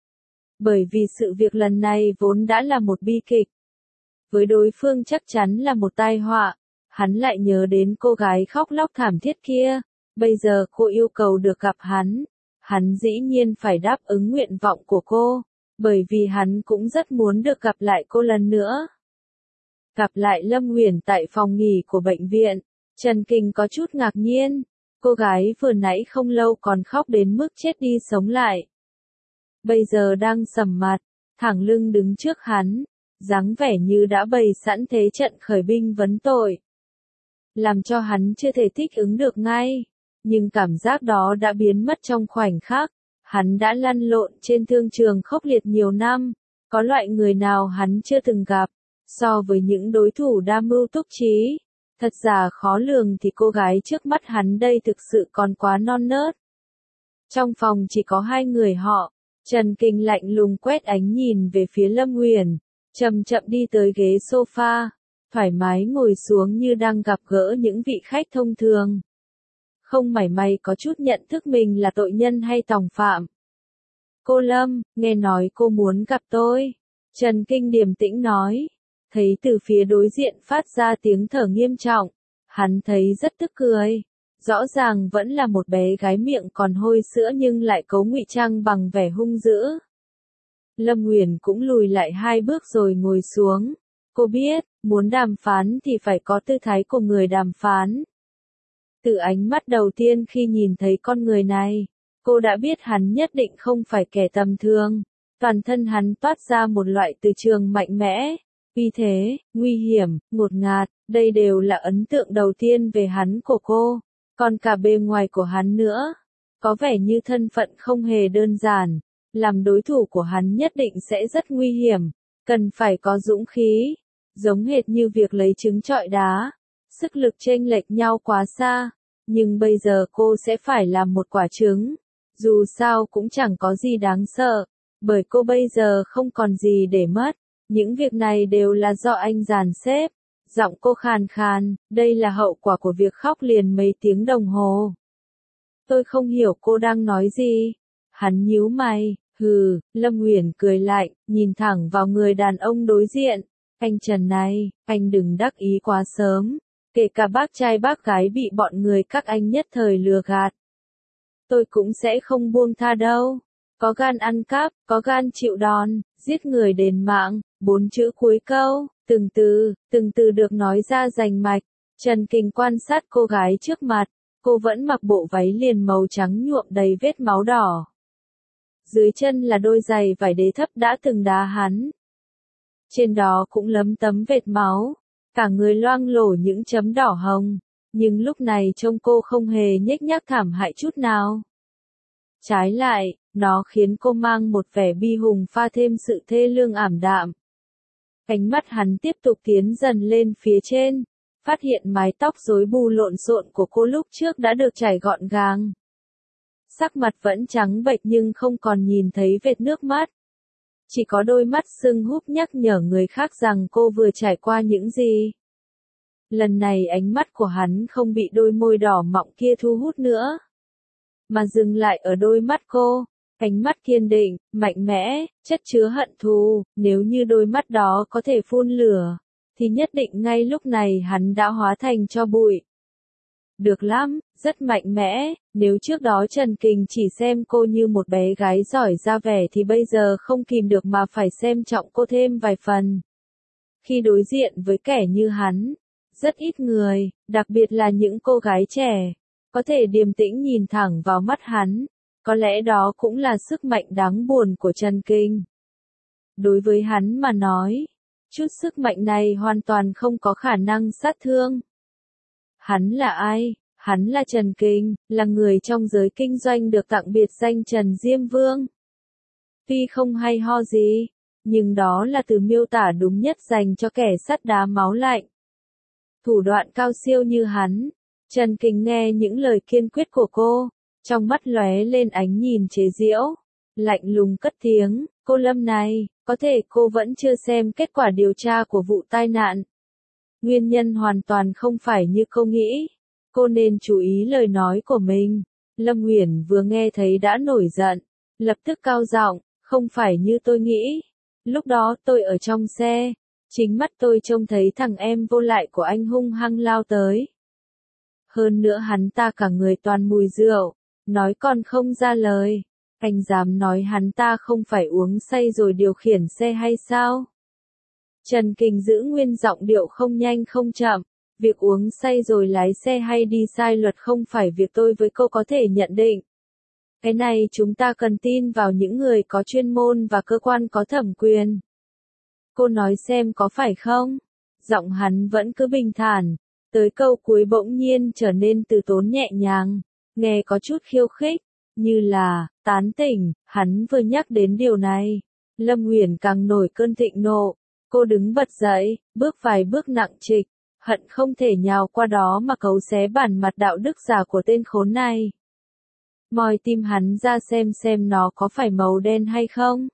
S1: Bởi vì sự việc lần này vốn đã là một bi kịch. Với đối phương chắc chắn là một tai họa, hắn lại nhớ đến cô gái khóc lóc thảm thiết kia. Bây giờ cô yêu cầu được gặp hắn dĩ nhiên phải đáp ứng nguyện vọng của cô, bởi vì hắn cũng rất muốn được gặp lại cô lần nữa. Gặp lại Lâm Uyển tại phòng nghỉ của bệnh viện, Trần Kình có chút ngạc nhiên, cô gái vừa nãy không lâu còn khóc đến mức chết đi sống lại. Bây giờ đang sầm mặt, thẳng lưng đứng trước hắn, dáng vẻ như đã bày sẵn thế trận khởi binh vấn tội. Làm cho hắn chưa thể thích ứng được ngay, nhưng cảm giác đó đã biến mất trong khoảnh khắc. Hắn đã lăn lộn trên thương trường khốc liệt nhiều năm, có loại người nào hắn chưa từng gặp. So với những đối thủ đa mưu túc trí, thật giả khó lường thì cô gái trước mắt hắn đây thực sự còn quá non nớt. Trong phòng chỉ có hai người họ, Trần Kình lạnh lùng quét ánh nhìn về phía Lâm Uyển, chậm chậm đi tới ghế sofa, thoải mái ngồi xuống như đang gặp gỡ những vị khách thông thường. Không mảy may có chút nhận thức mình là tội nhân hay tòng phạm. Cô Lâm, nghe nói cô muốn gặp tôi. Trần Kình điềm tĩnh nói. Thấy từ phía đối diện phát ra tiếng thở nghiêm trọng. Hắn thấy rất tức cười. Rõ ràng vẫn là một bé gái miệng còn hôi sữa nhưng lại cấu ngụy trang bằng vẻ hung dữ. Lâm Uyển cũng lùi lại 2 bước rồi ngồi xuống. Cô biết, muốn đàm phán thì phải có tư thái của người đàm phán. Từ ánh mắt đầu tiên khi nhìn thấy con người này, cô đã biết hắn nhất định không phải kẻ tầm thường. Toàn thân hắn toát ra một loại từ trường mạnh mẽ, uy thế, nguy hiểm, ngột ngạt, đây đều là ấn tượng đầu tiên về hắn của cô. Còn cả bề ngoài của hắn nữa, có vẻ như thân phận không hề đơn giản, làm đối thủ của hắn nhất định sẽ rất nguy hiểm, cần phải có dũng khí, giống hệt như việc lấy trứng trọi đá, sức lực chênh lệch nhau quá xa, nhưng bây giờ cô sẽ phải làm một quả trứng, dù sao cũng chẳng có gì đáng sợ, bởi cô bây giờ không còn gì để mất, những việc này đều là do anh dàn xếp. Giọng cô khàn khàn, đây là hậu quả của việc khóc liền mấy tiếng đồng hồ. Tôi không hiểu cô đang nói gì. Hắn nhíu mày, hừ, Lâm Uyển cười lạnh, nhìn thẳng vào người đàn ông đối diện. Anh Trần này, anh đừng đắc ý quá sớm. Kể cả bác trai bác gái bị bọn người các anh nhất thời lừa gạt. Tôi cũng sẽ không buông tha đâu. Có gan ăn cắp, có gan chịu đòn, giết người đền mạng, 4 chữ cuối câu. Từng từ được nói ra rành mạch. Trần Kình quan sát cô gái trước mặt, cô vẫn mặc bộ váy liền màu trắng nhuộm đầy vết máu đỏ. Dưới chân là đôi giày vải đế thấp đã từng đá hắn. Trên đó cũng lấm tấm vệt máu, cả người loang lổ những chấm đỏ hồng, nhưng lúc này trông cô không hề nhếch nhác thảm hại chút nào. Trái lại, nó khiến cô mang một vẻ bi hùng pha thêm sự thê lương ảm đạm. Ánh mắt hắn tiếp tục tiến dần lên phía trên, phát hiện mái tóc rối bù lộn xộn của cô lúc trước đã được chải gọn gàng. Sắc mặt vẫn trắng bệch nhưng không còn nhìn thấy vệt nước mắt. Chỉ có đôi mắt sưng húp nhắc nhở người khác rằng cô vừa trải qua những gì. Lần này ánh mắt của hắn không bị đôi môi đỏ mọng kia thu hút nữa, mà dừng lại ở đôi mắt cô. Ánh mắt kiên định, mạnh mẽ, chất chứa hận thù, nếu như đôi mắt đó có thể phun lửa, thì nhất định ngay lúc này hắn đã hóa thành tro bụi. Được lắm, rất mạnh mẽ, nếu trước đó Trần Kình chỉ xem cô như một bé gái giỏi ra vẻ thì bây giờ không kìm được mà phải xem trọng cô thêm vài phần. Khi đối diện với kẻ như hắn, rất ít người, đặc biệt là những cô gái trẻ, có thể điềm tĩnh nhìn thẳng vào mắt hắn. Có lẽ đó cũng là sức mạnh đáng buồn của Trần Kình. Đối với hắn mà nói, chút sức mạnh này hoàn toàn không có khả năng sát thương. Hắn là ai? Hắn là Trần Kình, là người trong giới kinh doanh được tặng biệt danh Trần Diêm Vương. Tuy không hay ho gì, nhưng đó là từ miêu tả đúng nhất dành cho kẻ sắt đá máu lạnh. Thủ đoạn cao siêu như hắn, Trần Kình nghe những lời kiên quyết của cô, trong mắt lóe lên ánh nhìn chế giễu, lạnh lùng cất tiếng, cô Lâm này, có thể cô vẫn chưa xem kết quả điều tra của vụ tai nạn. Nguyên nhân hoàn toàn không phải như cô nghĩ, cô nên chú ý lời nói của mình. Lâm Uyển vừa nghe thấy đã nổi giận, lập tức cao giọng, không phải như tôi nghĩ. Lúc đó tôi ở trong xe, chính mắt tôi trông thấy thằng em vô lại của anh hung hăng lao tới. Hơn nữa hắn ta cả người toàn mùi rượu, nói còn không ra lời. Anh dám nói hắn ta không phải uống say rồi điều khiển xe hay sao? Trần Kình giữ nguyên giọng điệu không nhanh không chậm. Việc uống say rồi lái xe hay đi sai luật không phải việc tôi với cô có thể nhận định. Cái này chúng ta cần tin vào những người có chuyên môn và cơ quan có thẩm quyền. Cô nói xem có phải không? Giọng hắn vẫn cứ bình thản, tới câu cuối bỗng nhiên trở nên từ tốn nhẹ nhàng, nghe có chút khiêu khích, như là tán tỉnh. Hắn vừa nhắc đến điều này, Lâm Uyển càng nổi cơn thịnh nộ. Cô đứng bật dậy, bước vài bước nặng trịch, hận không thể nhào qua đó mà cấu xé bản mặt đạo đức giả của tên khốn này. Moi tim hắn ra xem nó có phải màu đen hay không.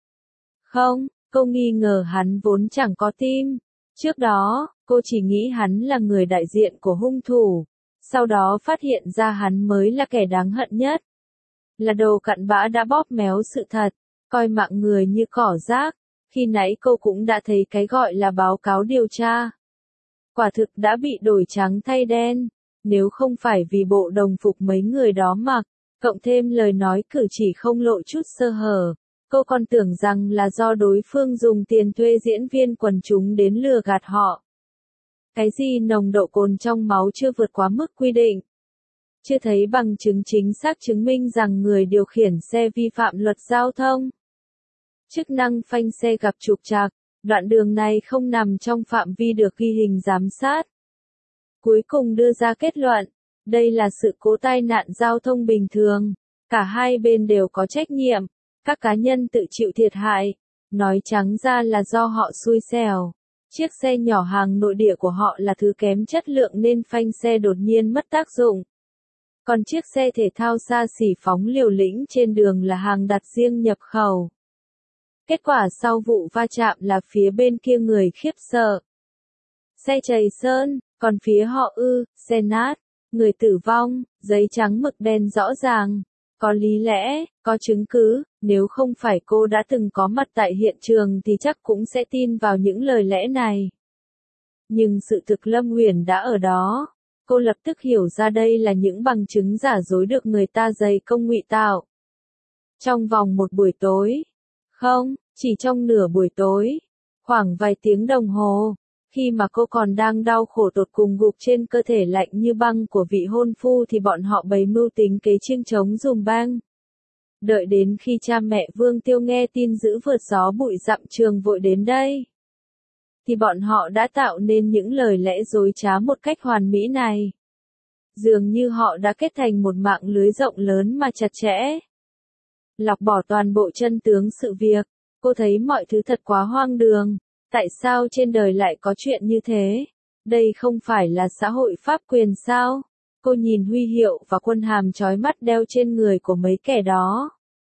S1: Không, cô nghi ngờ hắn vốn chẳng có tim. Trước đó, cô chỉ nghĩ hắn là người đại diện của hung thủ. Sau đó phát hiện ra hắn mới là kẻ đáng hận nhất. Là đồ cặn bã đã bóp méo sự thật, coi mạng người như cỏ rác. Khi nãy cô cũng đã thấy cái gọi là báo cáo điều tra. Quả thực đã bị đổi trắng thay đen. Nếu không phải vì bộ đồng phục mấy người đó mặc, cộng thêm lời nói cử chỉ không lộ chút sơ hở, cô còn tưởng rằng là do đối phương dùng tiền thuê diễn viên quần chúng đến lừa gạt họ. Cái gì nồng độ cồn trong máu chưa vượt quá mức quy định. Chưa thấy bằng chứng chính xác chứng minh rằng người điều khiển xe vi phạm luật giao thông. Chức năng phanh xe gặp trục trặc, đoạn đường này không nằm trong phạm vi được ghi hình giám sát. Cuối cùng đưa ra kết luận, đây là sự cố tai nạn giao thông bình thường, cả hai bên đều có trách nhiệm, các cá nhân tự chịu thiệt hại, nói trắng ra là do họ xui xẻo. Chiếc xe nhỏ hàng nội địa của họ là thứ kém chất lượng nên phanh xe đột nhiên mất tác dụng. Còn chiếc xe thể thao xa xỉ phóng liều lĩnh trên đường là hàng đặt riêng nhập khẩu. Kết quả sau vụ va chạm là phía bên kia người khiếp sợ. Xe chày sơn, còn phía họ xe nát, người tử vong, giấy trắng mực đen rõ ràng. Có lý lẽ, có chứng cứ, nếu không phải cô đã từng có mặt tại hiện trường thì chắc cũng sẽ tin vào những lời lẽ này. Nhưng sự thực Lâm Uyển đã ở đó. Cô lập tức hiểu ra đây là những bằng chứng giả dối được người ta dày công ngụy tạo. Trong vòng một buổi tối. Không, chỉ trong nửa buổi tối. Khoảng vài tiếng đồng hồ. Khi mà cô còn đang đau khổ tột cùng gục trên cơ thể lạnh như băng của vị hôn phu thì bọn họ bày mưu tính kế chiêng trống dùm bang. Đợi đến khi cha mẹ Vương Tiêu nghe tin dữ vượt gió bụi dặm trường vội đến đây, thì bọn họ đã tạo nên những lời lẽ dối trá một cách hoàn mỹ này. Dường như họ đã kết thành một mạng lưới rộng lớn mà chặt chẽ. Lọc bỏ toàn bộ chân tướng sự việc, cô thấy mọi thứ thật quá hoang đường. Tại sao trên đời lại có chuyện như thế? Đây không phải là xã hội pháp quyền sao? Cô nhìn huy hiệu và quân hàm chói mắt đeo trên người của mấy kẻ đó.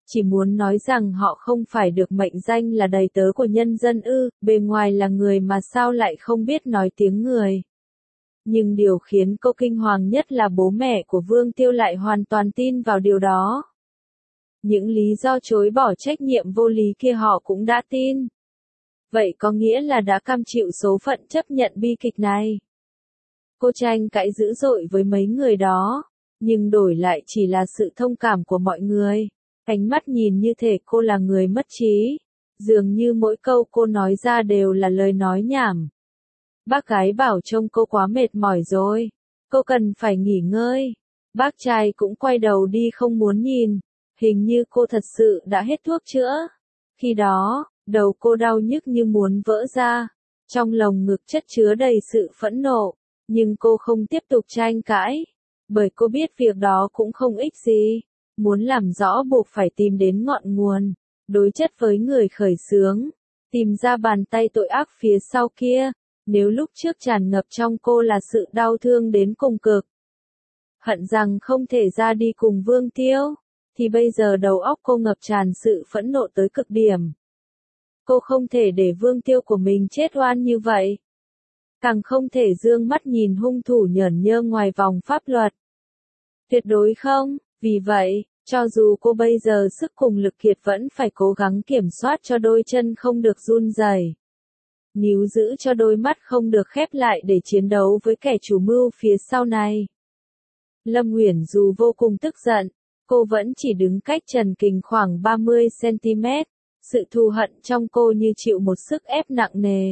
S1: Chỉ muốn nói rằng họ không phải được mệnh danh là đầy tớ của nhân dân ư, bề ngoài là người mà sao lại không biết nói tiếng người. Nhưng điều khiến cô kinh hoàng nhất là bố mẹ của Vương Tiêu lại hoàn toàn tin vào điều đó. Những lý do chối bỏ trách nhiệm vô lý kia họ cũng đã tin. Vậy có nghĩa là đã cam chịu số phận chấp nhận bi kịch này. Cô tranh cãi dữ dội với mấy người đó, nhưng đổi lại chỉ là sự thông cảm của mọi người. Ánh mắt nhìn như thể cô là người mất trí. Dường như mỗi câu cô nói ra đều là lời nói nhảm. Bác gái bảo trông cô quá mệt mỏi rồi. Cô cần phải nghỉ ngơi. Bác trai cũng quay đầu đi không muốn nhìn. Hình như cô thật sự đã hết thuốc chữa. Khi đó, đầu cô đau nhức như muốn vỡ ra. Trong lồng ngực chất chứa đầy sự phẫn nộ. Nhưng cô không tiếp tục tranh cãi. Bởi cô biết việc đó cũng không ích gì. Muốn làm rõ buộc phải tìm đến ngọn nguồn. Đối chất với người khởi xướng. Tìm ra bàn tay tội ác phía sau kia. Nếu lúc trước tràn ngập trong cô là sự đau thương đến cùng cực. Hận rằng không thể ra đi cùng Vương Tiêu. Thì bây giờ đầu óc cô ngập tràn sự phẫn nộ tới cực điểm. Cô không thể để Vương Tiêu của mình chết oan như vậy. Càng không thể dương mắt nhìn hung thủ nhởn nhơ ngoài vòng pháp luật. Tuyệt đối không, vì vậy, cho dù cô bây giờ sức cùng lực kiệt vẫn phải cố gắng kiểm soát cho đôi chân không được run rẩy, níu giữ cho đôi mắt không được khép lại để chiến đấu với kẻ chủ mưu phía sau này. Lâm Uyển dù vô cùng tức giận, cô vẫn chỉ đứng cách Trần Kình khoảng 30 cm, sự thù hận trong cô như chịu một sức ép nặng nề.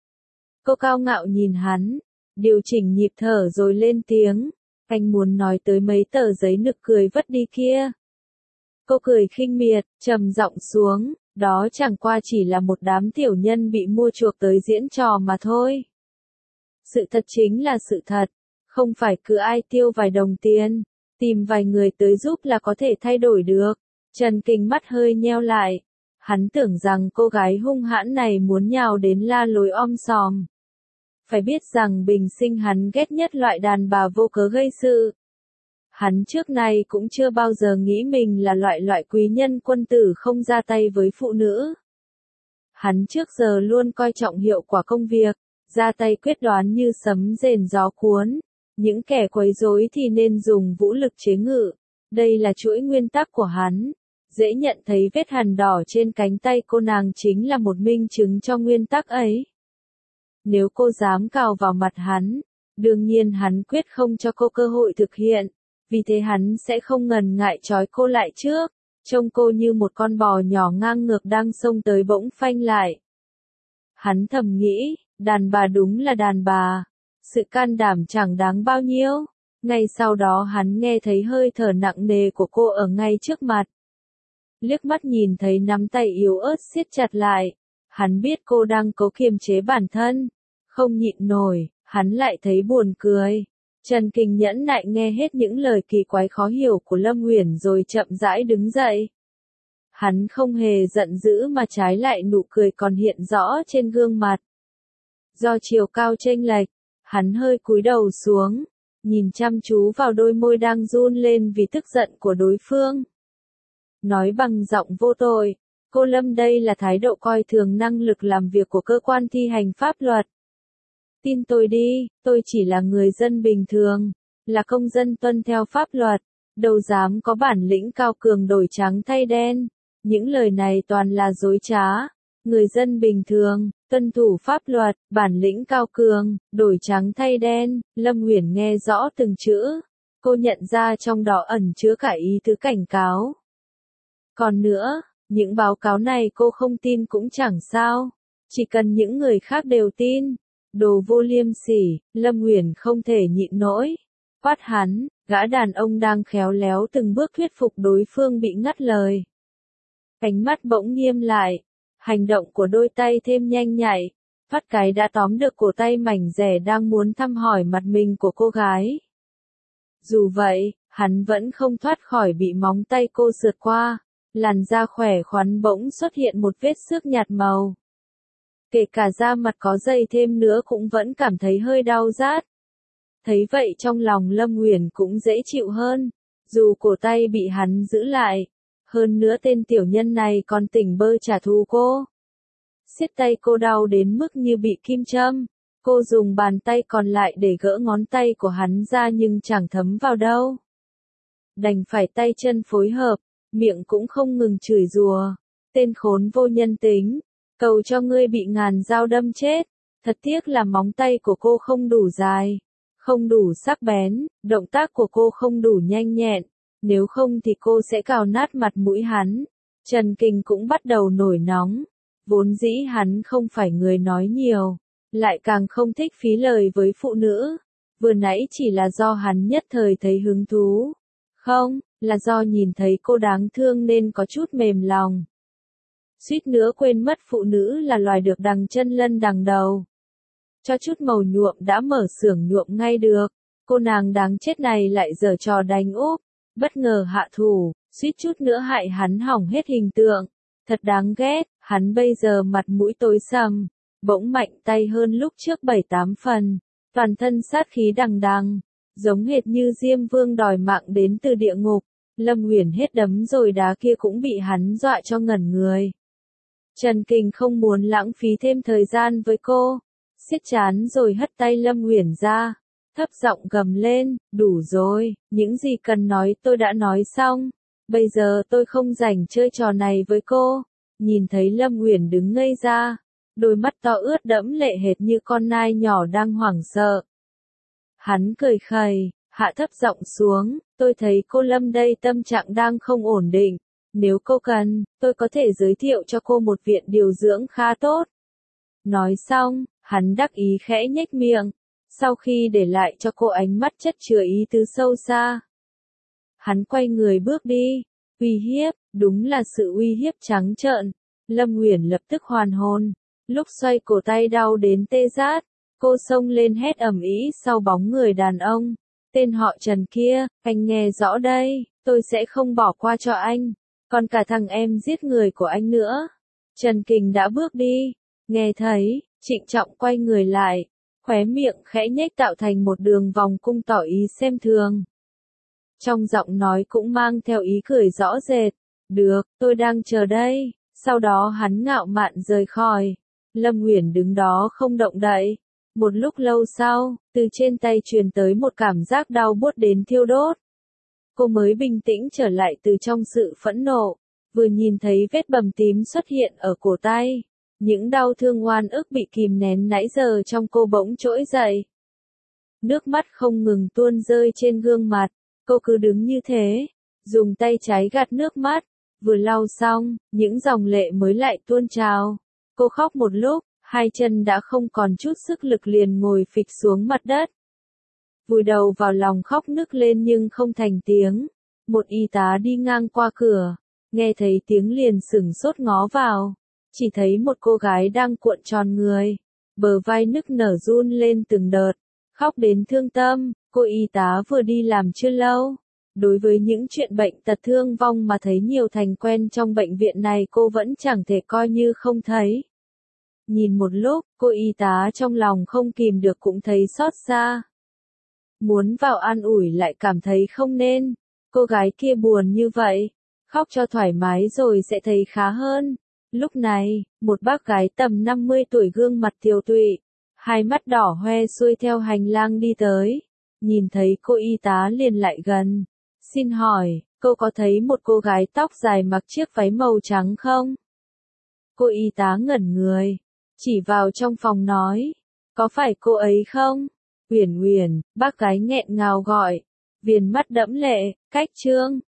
S1: Cô cao ngạo nhìn hắn, điều chỉnh nhịp thở rồi lên tiếng, anh muốn nói tới mấy tờ giấy nực cười vất đi kia. Cô cười khinh miệt, trầm giọng xuống, đó chẳng qua chỉ là một đám tiểu nhân bị mua chuộc tới diễn trò mà thôi. Sự thật chính là sự thật, không phải cứ ai tiêu vài đồng tiền, tìm vài người tới giúp là có thể thay đổi được. Trần Kình mắt hơi nheo lại, hắn tưởng rằng cô gái hung hãn này muốn nhào đến la lối om sòm. Phải biết rằng bình sinh hắn ghét nhất loại đàn bà vô cớ gây sự. Hắn trước nay cũng chưa bao giờ nghĩ mình là loại quý nhân quân tử không ra tay với phụ nữ. Hắn trước giờ luôn coi trọng hiệu quả công việc, ra tay quyết đoán như sấm rền gió cuốn. Những kẻ quấy rối thì nên dùng vũ lực chế ngự. Đây là chuỗi nguyên tắc của hắn. Dễ nhận thấy vết hằn đỏ trên cánh tay cô nàng chính là một minh chứng cho nguyên tắc ấy. Nếu cô dám cào vào mặt hắn, đương nhiên hắn quyết không cho cô cơ hội thực hiện. Vì thế hắn sẽ không ngần ngại trói cô lại trước, trông cô như một con bò nhỏ ngang ngược đang xông tới bỗng phanh lại. Hắn thầm nghĩ, đàn bà đúng là đàn bà, sự can đảm chẳng đáng bao nhiêu. Ngay sau đó hắn nghe thấy hơi thở nặng nề của cô ở ngay trước mặt. Liếc mắt nhìn thấy nắm tay yếu ớt siết chặt lại, hắn biết cô đang cố kiềm chế bản thân, không nhịn nổi, hắn lại thấy buồn cười. Trần Kình nhẫn nại nghe hết những lời kỳ quái khó hiểu của Lâm Uyển rồi chậm rãi đứng dậy. Hắn không hề giận dữ mà trái lại nụ cười còn hiện rõ trên gương mặt. Do chiều cao chênh lệch, hắn hơi cúi đầu xuống, nhìn chăm chú vào đôi môi đang run lên vì tức giận của đối phương. Nói bằng giọng vô tội, cô Lâm, đây là thái độ coi thường năng lực làm việc của cơ quan thi hành pháp luật. Tin tôi đi, tôi chỉ là người dân bình thường, là công dân tuân theo pháp luật, đâu dám có bản lĩnh cao cường đổi trắng thay đen. Những lời này toàn là dối trá. Người dân bình thường, tuân thủ pháp luật, bản lĩnh cao cường, đổi trắng thay đen. Lâm Uyển nghe rõ từng chữ. Cô nhận ra trong đó ẩn chứa cả ý tứ cảnh cáo. Còn nữa, những báo cáo này cô không tin cũng chẳng sao. Chỉ cần những người khác đều tin. Đồ vô liêm sỉ, Lâm Uyển không thể nhịn nổi. Quát hắn, gã đàn ông đang khéo léo từng bước thuyết phục đối phương bị ngắt lời. Ánh mắt bỗng nghiêm lại, hành động của đôi tay thêm nhanh nhạy, phát cái đã tóm được cổ tay mảnh dẻ đang muốn thăm hỏi mặt mình của cô gái. Dù vậy, hắn vẫn không thoát khỏi bị móng tay cô sượt qua, làn da khỏe khoắn bỗng xuất hiện một vết xước nhạt màu. Kể cả da mặt có dày thêm nữa cũng vẫn cảm thấy hơi đau rát. Thấy vậy trong lòng Lâm Uyển cũng dễ chịu hơn, dù cổ tay bị hắn giữ lại. Hơn nữa tên tiểu nhân này còn tỉnh bơ trả thù cô. Siết tay cô đau đến mức như bị kim châm. Cô dùng bàn tay còn lại để gỡ ngón tay của hắn ra nhưng chẳng thấm vào đâu. Đành phải tay chân phối hợp, miệng cũng không ngừng chửi rủa. Tên khốn vô nhân tính, cầu cho ngươi bị ngàn dao đâm chết. Thật tiếc là móng tay của cô không đủ dài, không đủ sắc bén, động tác của cô không đủ nhanh nhẹn, nếu không thì cô sẽ cào nát mặt mũi hắn. Trần Kình cũng bắt đầu nổi nóng, vốn dĩ hắn không phải người nói nhiều, lại càng không thích phí lời với phụ nữ, vừa nãy chỉ là do hắn nhất thời thấy hứng thú, không, là do nhìn thấy cô đáng thương nên có chút mềm lòng. Suýt nữa quên mất phụ nữ là loài được đằng chân lân đằng đầu. Cho chút màu nhuộm đã mở xưởng nhuộm ngay được, cô nàng đáng chết này lại giở trò đánh úp, bất ngờ hạ thủ, suýt chút nữa hại hắn hỏng hết hình tượng. Thật đáng ghét, hắn bây giờ mặt mũi tối sầm, bỗng mạnh tay hơn lúc trước 7-8 phần, toàn thân sát khí đằng đằng, giống hệt như Diêm Vương đòi mạng đến từ địa ngục. Lâm Uyển hết đấm rồi đá kia cũng bị hắn dọa cho ngẩn người. Trần Kình không muốn lãng phí thêm thời gian với cô, siết chán rồi hất tay Lâm Uyển ra, thấp giọng gầm lên, đủ rồi, những gì cần nói tôi đã nói xong, bây giờ tôi không rảnh chơi trò này với cô. Nhìn thấy Lâm Uyển đứng ngây ra, đôi mắt to ướt đẫm lệ hệt như con nai nhỏ đang hoảng sợ. Hắn cười khẩy, hạ thấp giọng xuống, tôi thấy cô Lâm đây tâm trạng đang không ổn định, nếu cô cần, tôi có thể giới thiệu cho cô một viện điều dưỡng khá tốt. Nói xong, hắn đắc ý khẽ nhếch miệng, sau khi để lại cho cô ánh mắt chất chứa ý tứ sâu xa. Hắn quay người bước đi, uy hiếp, đúng là sự uy hiếp trắng trợn. Lâm Uyển lập tức hoàn hồn, lúc xoay cổ tay đau đến tê rát, cô xông lên hét ầm ĩ sau bóng người đàn ông. Tên họ Trần kia, anh nghe rõ đây, tôi sẽ không bỏ qua cho anh, còn cả thằng em giết người của anh nữa. Trần Kình đã bước đi, nghe thấy, trịnh trọng quay người lại, khóe miệng khẽ nhếch tạo thành một đường vòng cung tỏ ý xem thường. Trong giọng nói cũng mang theo ý cười rõ rệt, được, tôi đang chờ đây. Sau đó hắn ngạo mạn rời khỏi. Lâm Uyển đứng đó không động đậy. Một lúc lâu sau, từ trên tay truyền tới một cảm giác đau buốt đến thiêu đốt. Cô mới bình tĩnh trở lại từ trong sự phẫn nộ, vừa nhìn thấy vết bầm tím xuất hiện ở cổ tay. Những đau thương oan ức bị kìm nén nãy giờ trong cô bỗng trỗi dậy. Nước mắt không ngừng tuôn rơi trên gương mặt, cô cứ đứng như thế, dùng tay trái gạt nước mắt, vừa lau xong, những dòng lệ mới lại tuôn trào. Cô khóc một lúc, hai chân đã không còn chút sức lực liền ngồi phịch xuống mặt đất. Vùi đầu vào lòng khóc nức lên nhưng không thành tiếng. Một y tá đi ngang qua cửa, nghe thấy tiếng liền sửng sốt ngó vào. Chỉ thấy một cô gái đang cuộn tròn người, bờ vai nức nở run lên từng đợt, khóc đến thương tâm. Cô y tá vừa đi làm chưa lâu. Đối với những chuyện bệnh tật thương vong mà thấy nhiều thành quen trong bệnh viện này cô vẫn chẳng thể coi như không thấy. Nhìn một lúc, cô y tá trong lòng không kìm được cũng thấy xót xa. Muốn vào an ủi lại cảm thấy không nên. Cô gái kia buồn như vậy, khóc cho thoải mái rồi sẽ thấy khá hơn. Lúc này, một bác gái tầm 50 tuổi gương mặt tiều tụy, hai mắt đỏ hoe xuôi theo hành lang đi tới. Nhìn thấy cô y tá liền lại gần. Xin hỏi, cô có thấy một cô gái tóc dài mặc chiếc váy màu trắng không? Cô y tá ngẩn người, chỉ vào trong phòng nói, có phải cô ấy không? Uyển Uyển, bác gái nghẹn ngào gọi, viền mắt đẫm lệ, cách trương,